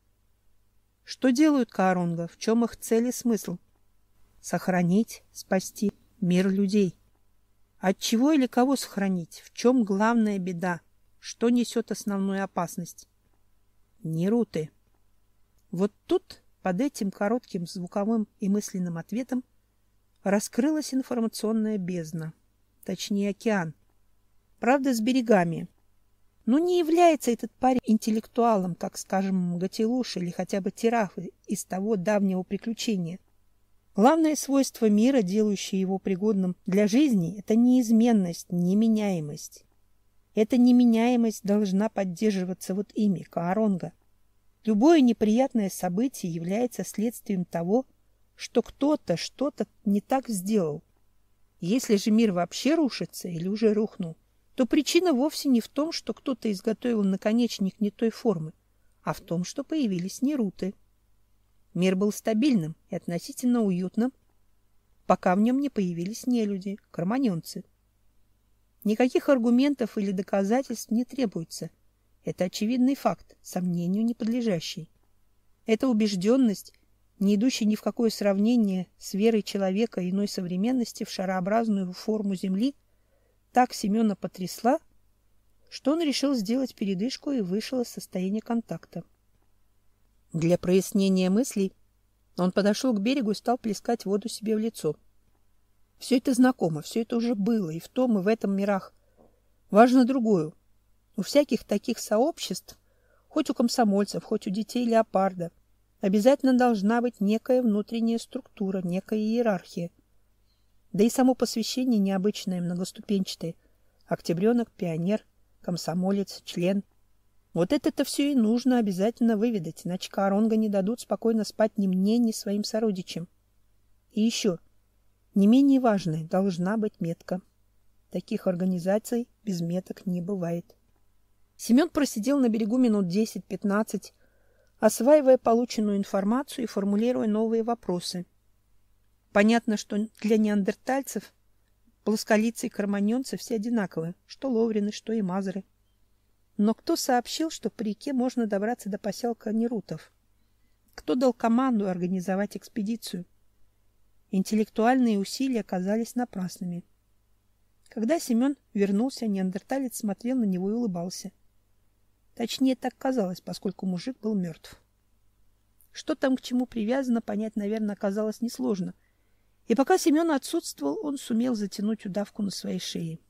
Что делают Кааронга? В чем их цель и смысл? Сохранить, спасти мир людей. От чего или кого сохранить? В чем главная беда? Что несет основную опасность? Неруты. Вот тут, под этим коротким звуковым и мысленным ответом, раскрылась информационная бездна, точнее океан. Правда, с берегами. Но не является этот парень интеллектуалом, как, скажем, Гатилуш или хотя бы Тераф из того давнего приключения. Главное свойство мира, делающее его пригодным для жизни, это неизменность, неменяемость. Эта неменяемость должна поддерживаться вот ими, Кааронга. Любое неприятное событие является следствием того, что кто-то что-то не так сделал. Если же мир вообще рушится или уже рухнул, то причина вовсе не в том, что кто-то изготовил наконечник не той формы, а в том, что появились неруты. Мир был стабильным и относительно уютным, пока в нем не появились нелюди, кроманьонцы. Никаких аргументов или доказательств не требуется. Это очевидный факт, сомнению не подлежащий. Эта убежденность, не идущая ни в какое сравнение с верой человека иной современности в шарообразную форму Земли, так Семена потрясла, что он решил сделать передышку и вышел из состояния контакта. Для прояснения мыслей он подошел к берегу и стал плескать воду себе в лицо. Все это знакомо, все это уже было и в том, и в этом мирах. Важно другое. У всяких таких сообществ, хоть у комсомольцев, хоть у детей леопарда, обязательно должна быть некая внутренняя структура, некая иерархия. Да и само посвящение необычное, многоступенчатое. Октябренок, пионер, комсомолец, член. Вот это-то все и нужно обязательно выведать, иначе Кааронга не дадут спокойно спать ни мне, ни своим сородичам. И еще, не менее важной, должна быть метка. Таких организаций без меток не бывает. Семен просидел на берегу минут десять-пятнадцать, осваивая полученную информацию и формулируя новые вопросы. Понятно, что для неандертальцев плосколицые кроманьонцы все одинаковые, что ловрины, что и мазры. Но кто сообщил, что по реке можно добраться до поселка Нерутов? Кто дал команду организовать экспедицию? Интеллектуальные усилия оказались напрасными. Когда Семен вернулся, неандерталец смотрел на него и улыбался. Точнее, так казалось, поскольку мужик был мертв. Что там к чему привязано, понять, наверное, оказалось несложно. И пока Семен отсутствовал, он сумел затянуть удавку на своей шее.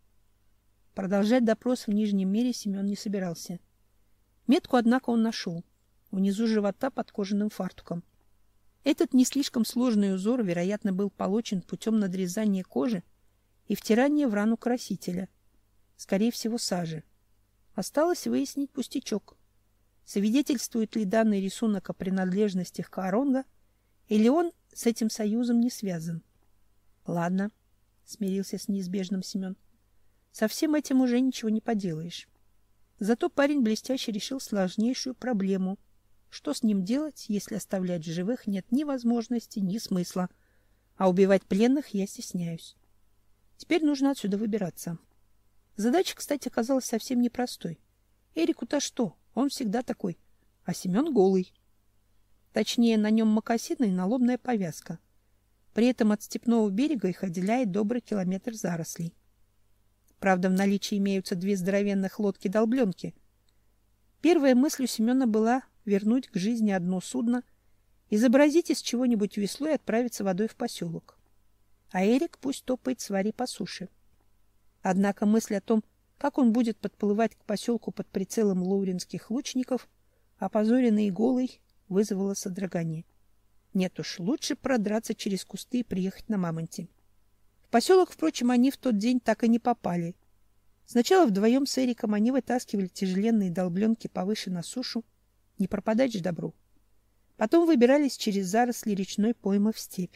Продолжать допрос в Нижнем мире Семен не собирался. Метку, однако, он нашел. Внизу живота под кожаным фартуком. Этот не слишком сложный узор, вероятно, был получен путем надрезания кожи и втирания в рану красителя. Скорее всего, сажи. Осталось выяснить пустячок. Свидетельствует ли данный рисунок о принадлежностях Кааронга, или он с этим союзом не связан? Ладно, смирился с неизбежным Семен. Со всем этим уже ничего не поделаешь. Зато парень блестяще решил сложнейшую проблему. Что с ним делать, если оставлять в живых нет ни возможности, ни смысла, а убивать пленных я стесняюсь. Теперь нужно отсюда выбираться. Задача, кстати, оказалась совсем непростой. Эрику-то что? Он всегда такой. А Семен голый. Точнее, на нем мокасины и налобная повязка. При этом от степного берега их отделяет добрый километр зарослей. Правда, в наличии имеются две здоровенных лодки-долбленки. Первая мысль у Семена была вернуть к жизни одно судно, изобразить из чего-нибудь весло и отправиться водой в поселок. А Эрик пусть топает свари по суше. Однако мысль о том, как он будет подплывать к поселку под прицелом лоуринских лучников, опозоренный и голый, вызвала содрогание. Нет уж, лучше продраться через кусты и приехать на мамонте. В поселок, впрочем, они в тот день так и не попали. Сначала вдвоем с Эриком они вытаскивали тяжеленные долбленки повыше на сушу, не пропадать же добру. Потом выбирались через заросли речной поймы в степь.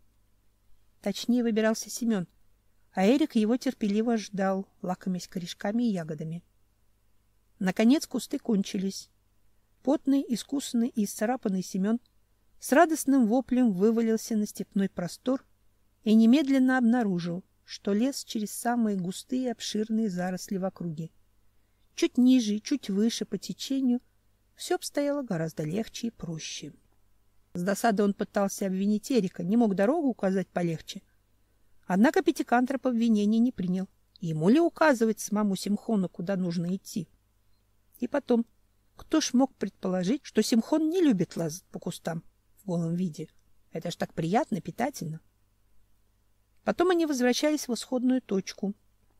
Точнее, выбирался Семен, а Эрик его терпеливо ждал, лакомясь корешками и ягодами. Наконец кусты кончились. Потный, искусанный и исцарапанный Семен с радостным воплем вывалился на степной простор и немедленно обнаружил, что лес через самые густые обширные заросли в округе. Чуть ниже и чуть выше по течению все обстояло гораздо легче и проще. С досады он пытался обвинить Эрика, не мог дорогу указать полегче. Однако Пятикантроп обвинения не принял. Ему ли указывать самому Симхону, куда нужно идти? И потом, кто ж мог предположить, что Симхон не любит лазать по кустам в голом виде? Это ж так приятно, питательно. Потом они возвращались в исходную точку.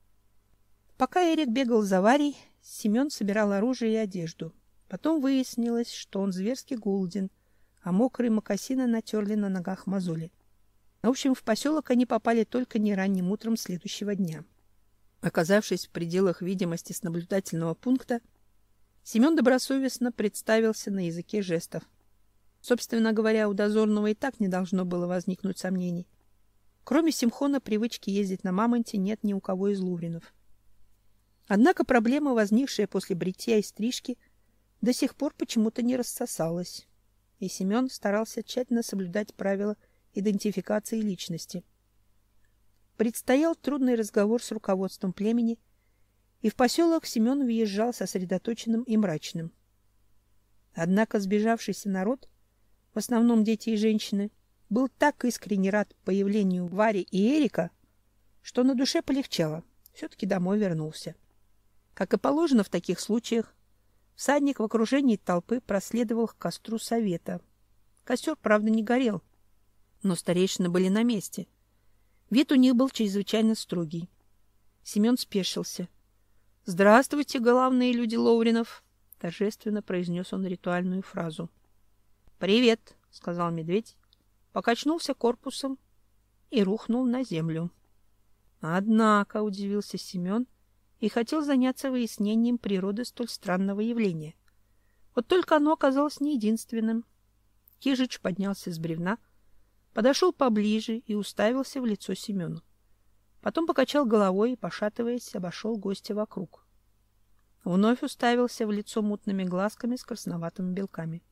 Пока Эрик бегал за Варей, Семен собирал оружие и одежду. Потом выяснилось, что он зверски голоден, а мокрые мокасины натерли на ногах мозоли. В общем, в поселок они попали только не ранним утром следующего дня. Оказавшись в пределах видимости с наблюдательного пункта, Семен добросовестно представился на языке жестов. Собственно говоря, у дозорного и так не должно было возникнуть сомнений. Кроме Симхона, привычки ездить на мамонте нет ни у кого из лувринов. Однако проблема, возникшая после бритья и стрижки, до сих пор почему-то не рассосалась, и Семен старался тщательно соблюдать правила идентификации личности. Предстоял трудный разговор с руководством племени, и в поселок Семен въезжал сосредоточенным и мрачным. Однако сбежавшийся народ, в основном дети и женщины, был так искренне рад появлению Вари и Эрика, что на душе полегчало, все-таки домой вернулся. Как и положено в таких случаях, всадник в окружении толпы проследовал к костру совета. Костер, правда, не горел, но старейшины были на месте. Вид у них был чрезвычайно строгий. Семен спешился. — Здравствуйте, главные люди Лоуринов! — торжественно произнес он ритуальную фразу. — Привет! — сказал медведь, покачнулся корпусом и рухнул на землю. Однако, удивился Семен и хотел заняться выяснением природы столь странного явления. Вот только оно оказалось не единственным. Кижич поднялся с бревна, подошел поближе и уставился в лицо Семену. Потом покачал головой и, пошатываясь, обошел гостя вокруг. Вновь уставился в лицо мутными глазками с красноватыми белками.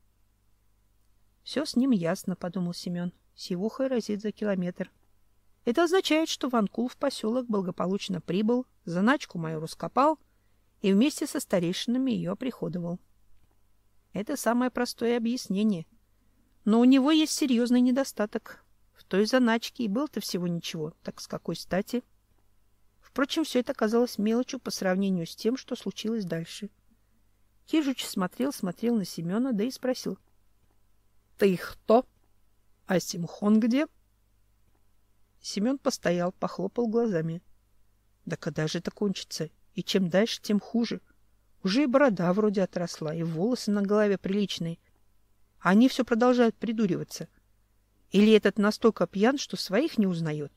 «Все с ним ясно», — подумал Семен. «Сивухой разит за километр. Это означает, что Ванкул в поселок благополучно прибыл, заначку мою раскопал и вместе со старейшинами ее оприходовал. Это самое простое объяснение. Но у него есть серьезный недостаток. В той заначке и было-то всего ничего, так с какой стати?» Впрочем, все это казалось мелочью по сравнению с тем, что случилось дальше. Кижуч смотрел, смотрел на Семена, да и спросил: «Ты кто? А Симхон где?» Семен постоял, похлопал глазами. Да когда же это кончится? И чем дальше, тем хуже. Уже и борода вроде отросла, и волосы на голове приличные. А они все продолжают придуриваться. Или этот настолько пьян, что своих не узнает?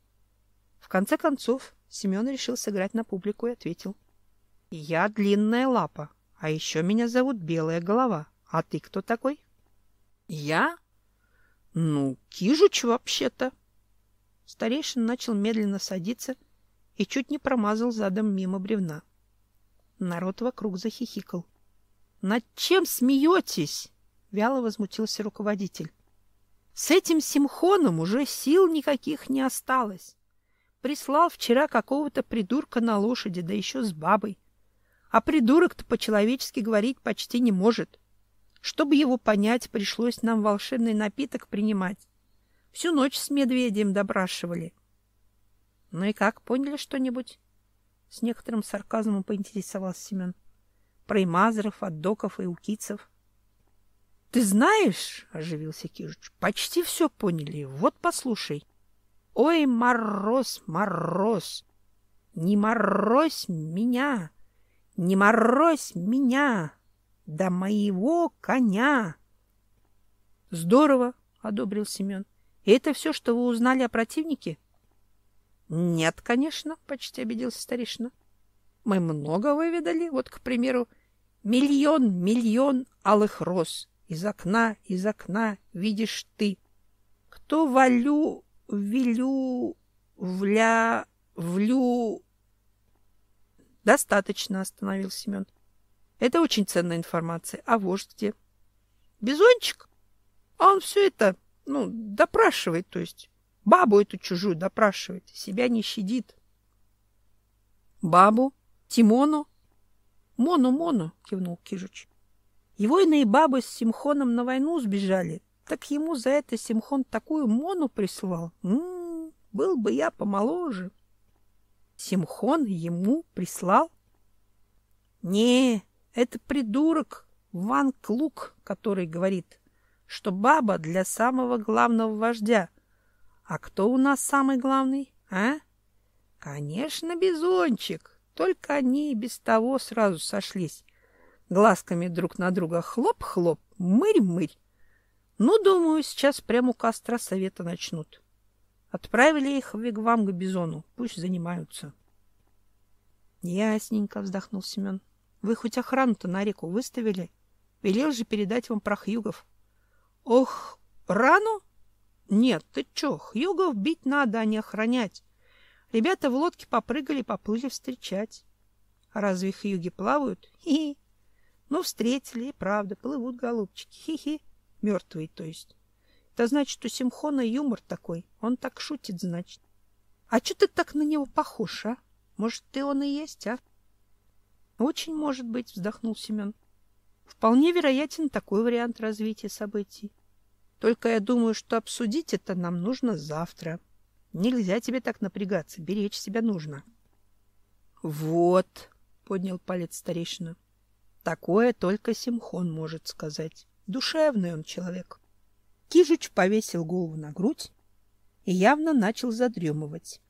В конце концов, Семен решил сыграть на публику и ответил: «Я Длинная Лапа, а еще меня зовут Белая Голова. А ты кто такой?» «Я? Ну, Кижуч вообще-то». Старейшин начал медленно садиться и чуть не промазал задом мимо бревна. Народ вокруг захихикал. «Над чем смеетесь?» — вяло возмутился руководитель. «С этим Симхоном уже сил никаких не осталось. Прислал вчера какого-то придурка на лошади, да еще с бабой. А придурок-то по-человечески говорить почти не может. Чтобы его понять, пришлось нам волшебный напиток принимать. Всю ночь с медведем допрашивали». «Ну и как, поняли что-нибудь?» — с некоторым сарказмом поинтересовался Семен. «Про имазеров, отдоков и укицев». «Ты знаешь, — оживился Кижуч, — почти все поняли. Вот послушай. Ой, мороз, мороз, не морозь меня, не морозь меня, да моего коня». «Здорово, — одобрил Семен. — И это все, что вы узнали о противнике?» «Нет, конечно, — почти обиделся старейшина. — Мы много выведали. Вот, к примеру, миллион, миллион алых роз. Из окна, из окна видишь ты. Кто валю, велю, вля, влю... «Достаточно, — остановил Семен. — Это очень ценная информация. А вождь где?» «Бизончик? А он все это, ну, допрашивает, то есть бабу эту чужую допрашивает, себя не щадит». «Бабу? Тимону?» «Мону-мону, — кивнул Кижуч. Его иные бабы с Симхоном на войну сбежали, так ему за это Симхон такую мону прислал. М-м, был бы я помоложе». «Симхон ему прислал?» «Не, это придурок Ван Клук, который говорит, что баба для самого главного вождя. А кто у нас самый главный, а? Конечно, Бизончик. Только они и без того сразу сошлись. Глазками друг на друга хлоп-хлоп, мырь-мырь. Ну, думаю, сейчас прямо у костра совета начнут. Отправили их в вигвам к Бизону. Пусть занимаются». «Ясненько, — вздохнул Семен. — Вы хоть охрану-то на реку выставили? Велел же передать вам про хьюгов». «Ох, рану? Нет, ты чё, хьюгов бить надо, а не охранять. Ребята в лодке попрыгали, поплыли встречать. А разве хьюги плавают? Хи-хи. Ну, встретили, и правда, плывут, голубчики. Хи-хи. Мертвые, то есть. Это значит, у Симхона юмор такой. Он так шутит, значит. А чё ты так на него похож, а? Может, ты он и есть, а?» «Очень может быть, — вздохнул Семен. — Вполне вероятен такой вариант развития событий. Только я думаю, что обсудить это нам нужно завтра. Нельзя тебе так напрягаться, беречь себя нужно». «Вот, — поднял палец старейшина, — такое только Симхон может сказать. Душевный он человек». Кижуч повесил голову на грудь и явно начал задремывать.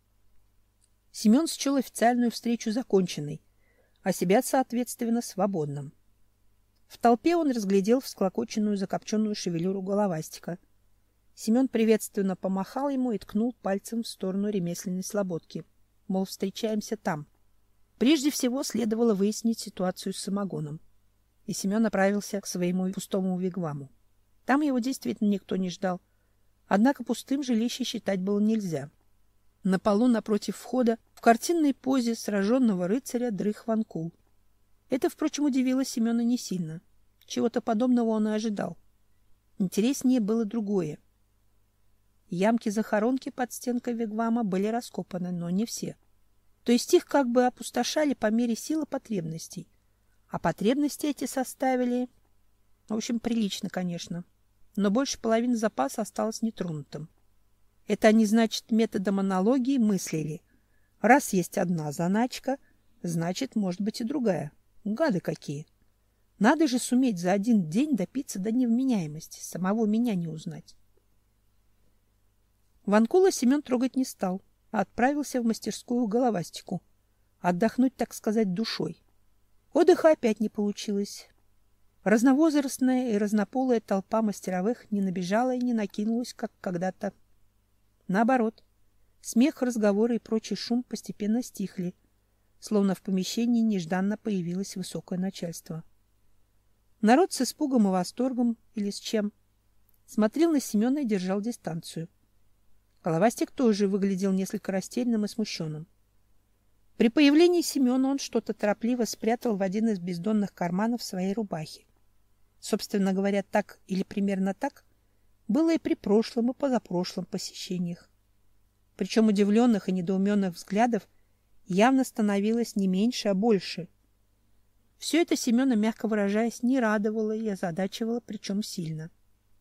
Семен счел официальную встречу законченной, а себя, соответственно, свободным. В толпе он разглядел всклокоченную закопченную шевелюру головастика. Семен приветственно помахал ему и ткнул пальцем в сторону ремесленной слободки. Мол, встречаемся там. Прежде всего следовало выяснить ситуацию с самогоном. И Семен направился к своему пустому вигваму. Там его действительно никто не ждал. Однако пустым жилище считать было нельзя. На полу напротив входа в картинной позе сраженного рыцаря дрых Ванкул. Это, впрочем, удивило Семена не сильно. Чего-то подобного он и ожидал. Интереснее было другое. Ямки-захоронки под стенкой вигвама были раскопаны, но не все. То есть их как бы опустошали по мере сил и потребностей. А потребности эти составили... В общем, прилично, конечно. Но больше половины запаса осталось нетронутым. Это они, значит, методом аналогии мыслили. Раз есть одна заначка, значит, может быть и другая. Гады какие! Надо же суметь за один день допиться до невменяемости, самого меня не узнать. Ванкула Семен трогать не стал, а отправился в мастерскую головастику. Отдохнуть, так сказать, душой. Отдыха опять не получилось. Разновозрастная и разнополая толпа мастеровых не набежала и не накинулась, как когда-то. Наоборот, смех, разговоры и прочий шум постепенно стихли, словно в помещении нежданно появилось высокое начальство. Народ с испугом и восторгом, или с чем, смотрел на Семена и держал дистанцию. Головастик тоже выглядел несколько растерянным и смущенным. При появлении Семена он что-то торопливо спрятал в один из бездонных карманов своей рубахи. Собственно говоря, так или примерно так было и при прошлом и позапрошлом посещениях. Причем удивленных и недоуменных взглядов явно становилось не меньше, а больше. Все это Семена, мягко выражаясь, не радовало и озадачивало, причем сильно.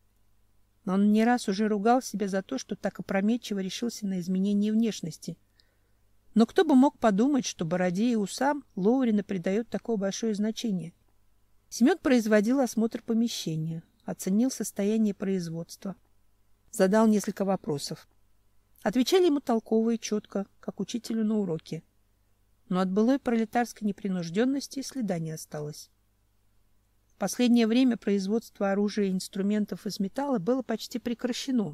Но он не раз уже ругал себя за то, что так опрометчиво решился на изменение внешности. Но кто бы мог подумать, что бороде и усам Лоурина придает такое большое значение. Семен производил осмотр помещения, оценил состояние производства, задал несколько вопросов. Отвечали ему толково и четко, как учителю на уроке. Но от былой пролетарской непринужденности следа не осталось. В последнее время производство оружия и инструментов из металла было почти прекращено.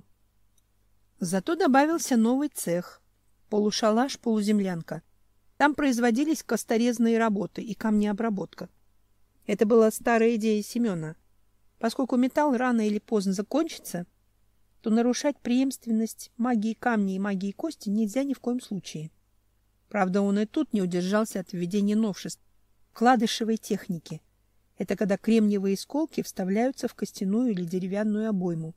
Зато добавился новый цех — полушалаш, полуземлянка. Там производились косторезные работы и камнеобработка. Это была старая идея Семена. Поскольку металл рано или поздно закончится, то нарушать преемственность магии камня и магии кости нельзя ни в коем случае. Правда, он и тут не удержался от введения новшеств — вкладышевой техники. Это когда кремниевые сколки вставляются в костяную или деревянную обойму.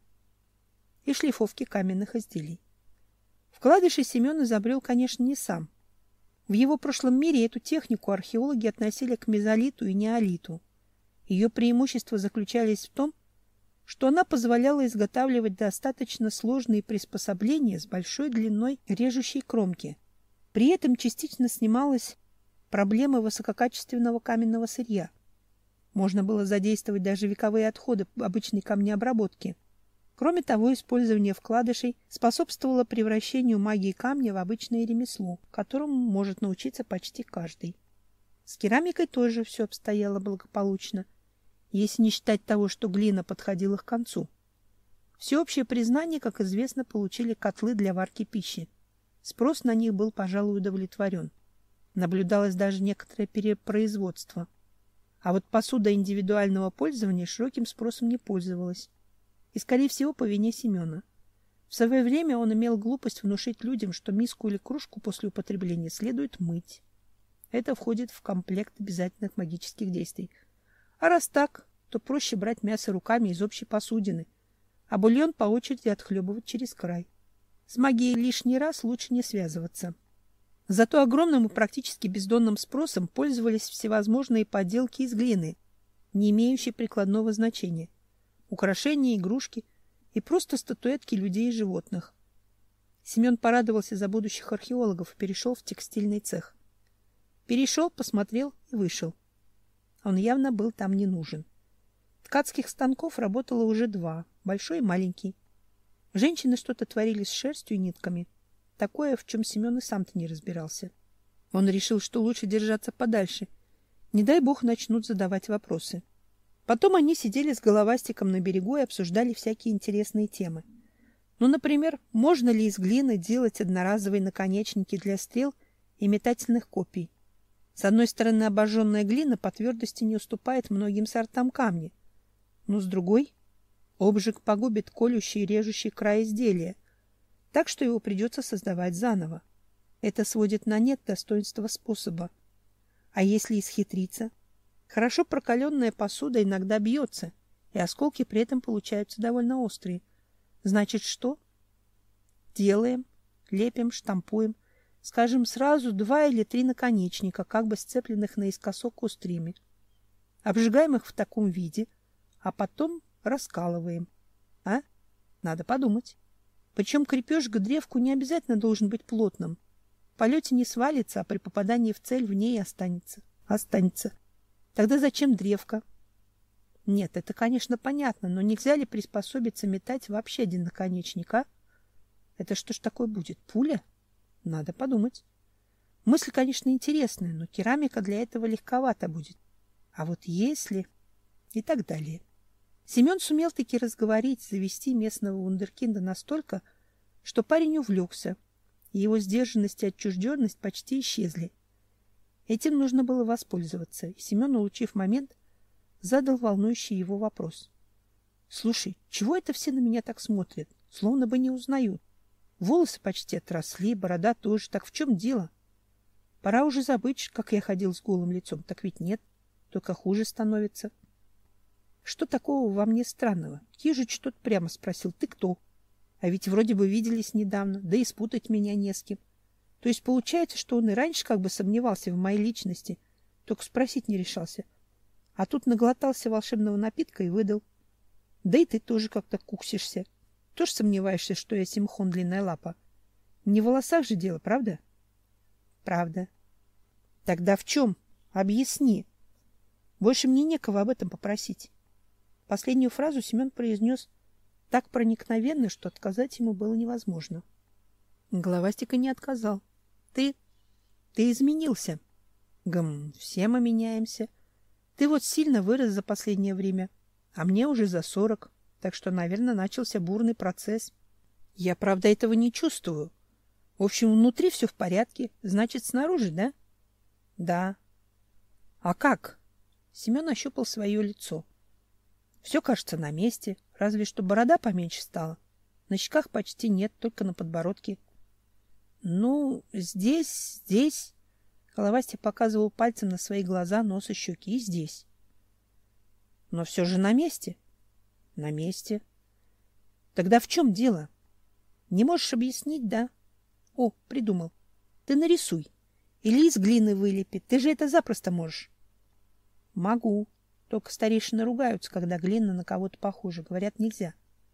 И шлифовки каменных изделий. Вкладыши Семен изобрел, конечно, не сам. В его прошлом мире эту технику археологи относили к мезолиту и неолиту. Ее преимущества заключались в том, что она позволяла изготавливать достаточно сложные приспособления с большой длиной режущей кромки. При этом частично снималась проблема высококачественного каменного сырья. Можно было задействовать даже вековые отходы обычной камнеобработки. Кроме того, использование вкладышей способствовало превращению магии камня в обычное ремесло, которому может научиться почти каждый. С керамикой тоже все обстояло благополучно, если не считать того, что глина подходила к концу. Всеобщее признание, как известно, получили котлы для варки пищи. Спрос на них был, пожалуй, удовлетворен. Наблюдалось даже некоторое перепроизводство. А вот посуда индивидуального пользования широким спросом не пользовалась. И, скорее всего, по вине Семена. В свое время он имел глупость внушить людям, что миску или кружку после употребления следует мыть. Это входит в комплект обязательных магических действий. А раз так, то проще брать мясо руками из общей посудины, а бульон по очереди отхлебывать через край. С магией лишний раз лучше не связываться. Зато огромным и практически бездонным спросом пользовались всевозможные поделки из глины, не имеющие прикладного значения. Украшения, игрушки и просто статуэтки людей и животных. Семен порадовался за будущих археологов и перешел в текстильный цех. Перешел, посмотрел и вышел. Он явно был там не нужен. Ткацких станков работало уже два, большой и маленький. Женщины что-то творили с шерстью и нитками. Такое, в чем Семен и сам-то не разбирался. Он решил, что лучше держаться подальше. Не дай бог начнут задавать вопросы. Потом они сидели с головастиком на берегу и обсуждали всякие интересные темы. Ну, например, можно ли из глины делать одноразовые наконечники для стрел и метательных копий? С одной стороны, обожженная глина по твердости не уступает многим сортам камня. Но с другой, обжиг погубит колющий и режущий край изделия. так что его придется создавать заново. Это сводит на нет достоинство способа. А если исхитриться? Хорошо прокаленная посуда иногда бьется, и осколки при этом получаются довольно острые. Значит, что? Делаем, лепим, штампуем, скажем, сразу два или три наконечника, как бы сцепленных наискосок остриями. Обжигаем их в таком виде, а потом раскалываем. А? Надо подумать. Причем крепеж к древку не обязательно должен быть плотным. В полете не свалится, а при попадании в цель в ней останется. Останется. Тогда зачем древко? Нет, это, конечно, понятно, но нельзя ли приспособиться метать вообще один наконечник, а? Это что ж такое будет? Пуля? Надо подумать. Мысль, конечно, интересная, но керамика для этого легковато будет. А вот если... И так далее. Семен сумел таки разговорить, завести местного вундеркинда настолько, что парень увлекся, и его сдержанность и отчужденность почти исчезли. Этим нужно было воспользоваться, и Семен, улучив момент, задал волнующий его вопрос. — Слушай, чего это все на меня так смотрят? Словно бы не узнают. Волосы почти отросли, борода тоже. Так в чем дело? Пора уже забыть, как я ходил с голым лицом. Так ведь нет, только хуже становится. Что такого во мне странного? Кижич тот прямо спросил: ты кто? А ведь вроде бы виделись недавно, да и спутать меня не с кем. То есть получается, что он и раньше как бы сомневался в моей личности, только спросить не решался. А тут наглотался волшебного напитка и выдал. Да и ты тоже как-то куксишься. Тоже сомневаешься, что я Симхон длинная лапа? Не в волосах же дело, правда? Правда. Тогда в чем? Объясни. Больше мне некого об этом попросить. Последнюю фразу Семен произнес так проникновенно, что отказать ему было невозможно. Головастика не отказал. Ты... ты изменился. Гм, все мы меняемся. Ты вот сильно вырос за последнее время, а мне уже за сорок, так что, наверное, начался бурный процесс. Я, правда, этого не чувствую. В общем, внутри все в порядке, значит, снаружи, да? Да. А как? Семен ощупал свое лицо. Все кажется на месте, разве что борода поменьше стала. На щеках почти нет, только на подбородке. Ну, здесь, здесь... Головастик показывал пальцем на свои глаза, нос и щеки. И здесь. Но все же на месте. На месте. Тогда в чем дело? Не можешь объяснить, да? О, придумал. Ты нарисуй. Или из глины вылепи. Ты же это запросто можешь. Могу. Только старейшины ругаются, когда глина на кого-то похожа. Говорят, нельзя.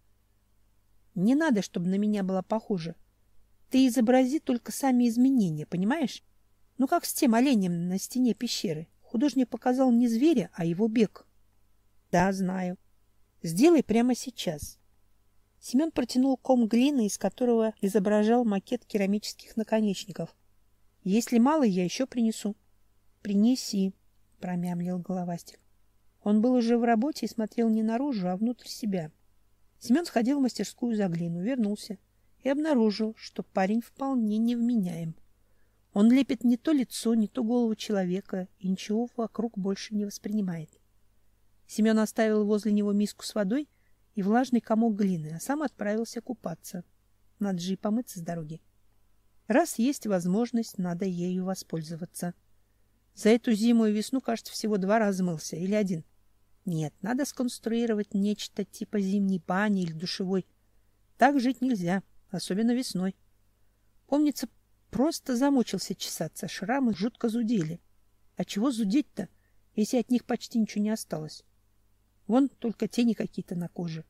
Не надо, чтобы на меня была похожа. Ты изобрази только сами изменения, понимаешь? Ну, как с тем оленем на стене пещеры. Художник показал не зверя, а его бег. Да, знаю. Сделай прямо сейчас. Семен протянул ком глины, из которого изображал макет керамических наконечников. Если мало, я еще принесу. Принеси, промямлил Головастик. Он был уже в работе и смотрел не наружу, а внутрь себя. Семен сходил в мастерскую за глину, вернулся и обнаружил, что парень вполне невменяем. Он лепит не то лицо, не то голову человека и ничего вокруг больше не воспринимает. Семен оставил возле него миску с водой и влажный комок глины, а сам отправился купаться. Надо же и помыться с дороги. Раз есть возможность, надо ею воспользоваться. За эту зиму и весну, кажется, всего два раза мылся. Или один. Нет, надо сконструировать нечто типа зимней бани или душевой. Так жить нельзя, особенно весной. Помнится, просто замучился чесаться, шрамы жутко зудели. А чего зудеть-то, если от них почти ничего не осталось? Вон только тени какие-то на коже.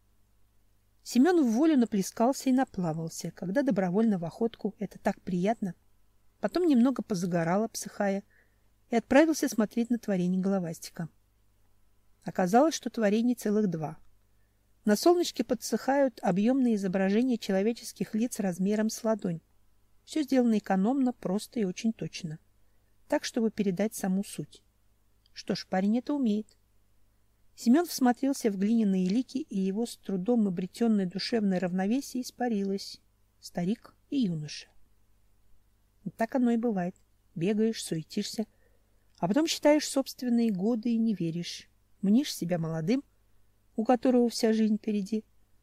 Семен в волю наплескался и наплавался, когда добровольно в охотку. Это так приятно. Потом немного позагорал, обсыхая, и отправился смотреть на творение Головастика. Оказалось, что творений целых два. На солнышке подсыхают объемные изображения человеческих лиц размером с ладонь. Все сделано экономно, просто и очень точно. Так, чтобы передать саму суть. Что ж, парень это умеет. Семен всмотрелся в глиняные лики, и его с трудом обретенное душевное равновесие испарилось. Старик и юноша. Вот так оно и бывает. Бегаешь, суетишься, а потом считаешь собственные годы и не веришь. Мнишь себя молодым, у которого вся жизнь впереди.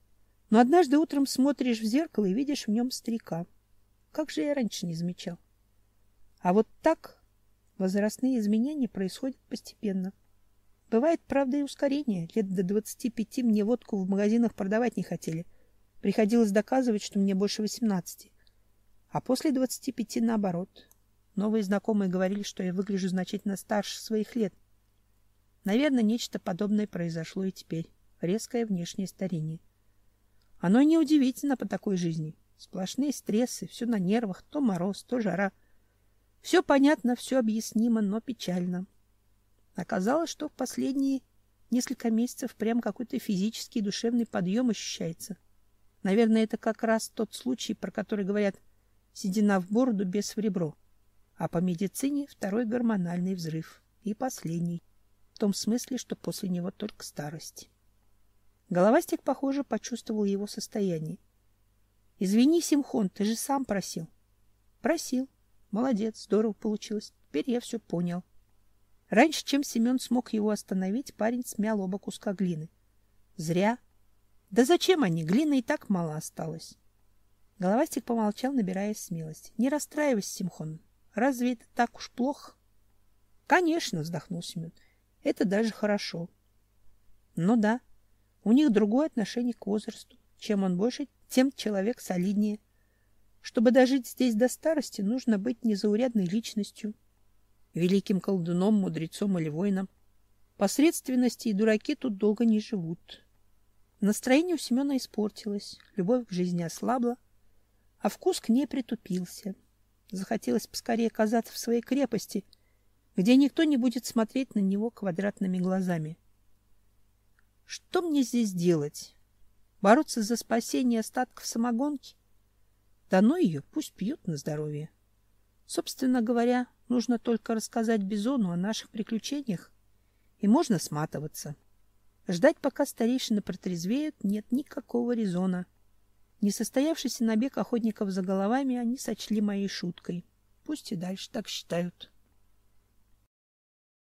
Но однажды утром смотришь в зеркало и видишь в нем старика. Как же я раньше не замечал. А вот так возрастные изменения происходят постепенно. Бывает, правда, и ускорение. Лет до двадцати пяти мне водку в магазинах продавать не хотели. Приходилось доказывать, что мне больше восемнадцати. А после двадцати пяти наоборот. Новые знакомые говорили, что я выгляжу значительно старше своих лет. Наверное, нечто подобное произошло и теперь. Резкое внешнее старение. Оно и неудивительно по такой жизни. Сплошные стрессы, все на нервах, то мороз, то жара. Все понятно, все объяснимо, но печально. Оказалось, что в последние несколько месяцев прям какой-то физический и душевный подъем ощущается. Наверное, это как раз тот случай, про который говорят «седина в бороду, бес в ребро». А по медицине второй гормональный взрыв. И последний. В том смысле, что после него только старость. Головастик, похоже, почувствовал его состояние. — Извини, Симхон, ты же сам просил. — Просил. Молодец, здорово получилось. Теперь я все понял. Раньше, чем Семен смог его остановить, парень смял оба куска глины. Зря. Да зачем они? Глины и так мало осталось. Головастик помолчал, набираясь смелости. — Не расстраивайся, Симхон. Разве это так уж плохо? — Конечно, вздохнул Семен. — Это даже хорошо. — Ну да. У них другое отношение к возрасту. Чем он больше, тем человек солиднее. Чтобы дожить здесь до старости, нужно быть незаурядной личностью, великим колдуном, мудрецом или воином. Посредственности и дураки тут долго не живут. Настроение у Семена испортилось, любовь к жизни ослабла, а вкус к ней притупился. Захотелось поскорее оказаться в своей крепости, где никто не будет смотреть на него квадратными глазами. Что мне здесь делать? Бороться за спасение остатков самогонки? Да ну ее, пусть пьют на здоровье. Собственно говоря, нужно только рассказать Бизону о наших приключениях, и можно сматываться. Ждать, пока старейшины протрезвеют, нет никакого резона. Несостоявшийся набег охотников за головами они сочли моей шуткой. Пусть и дальше так считают.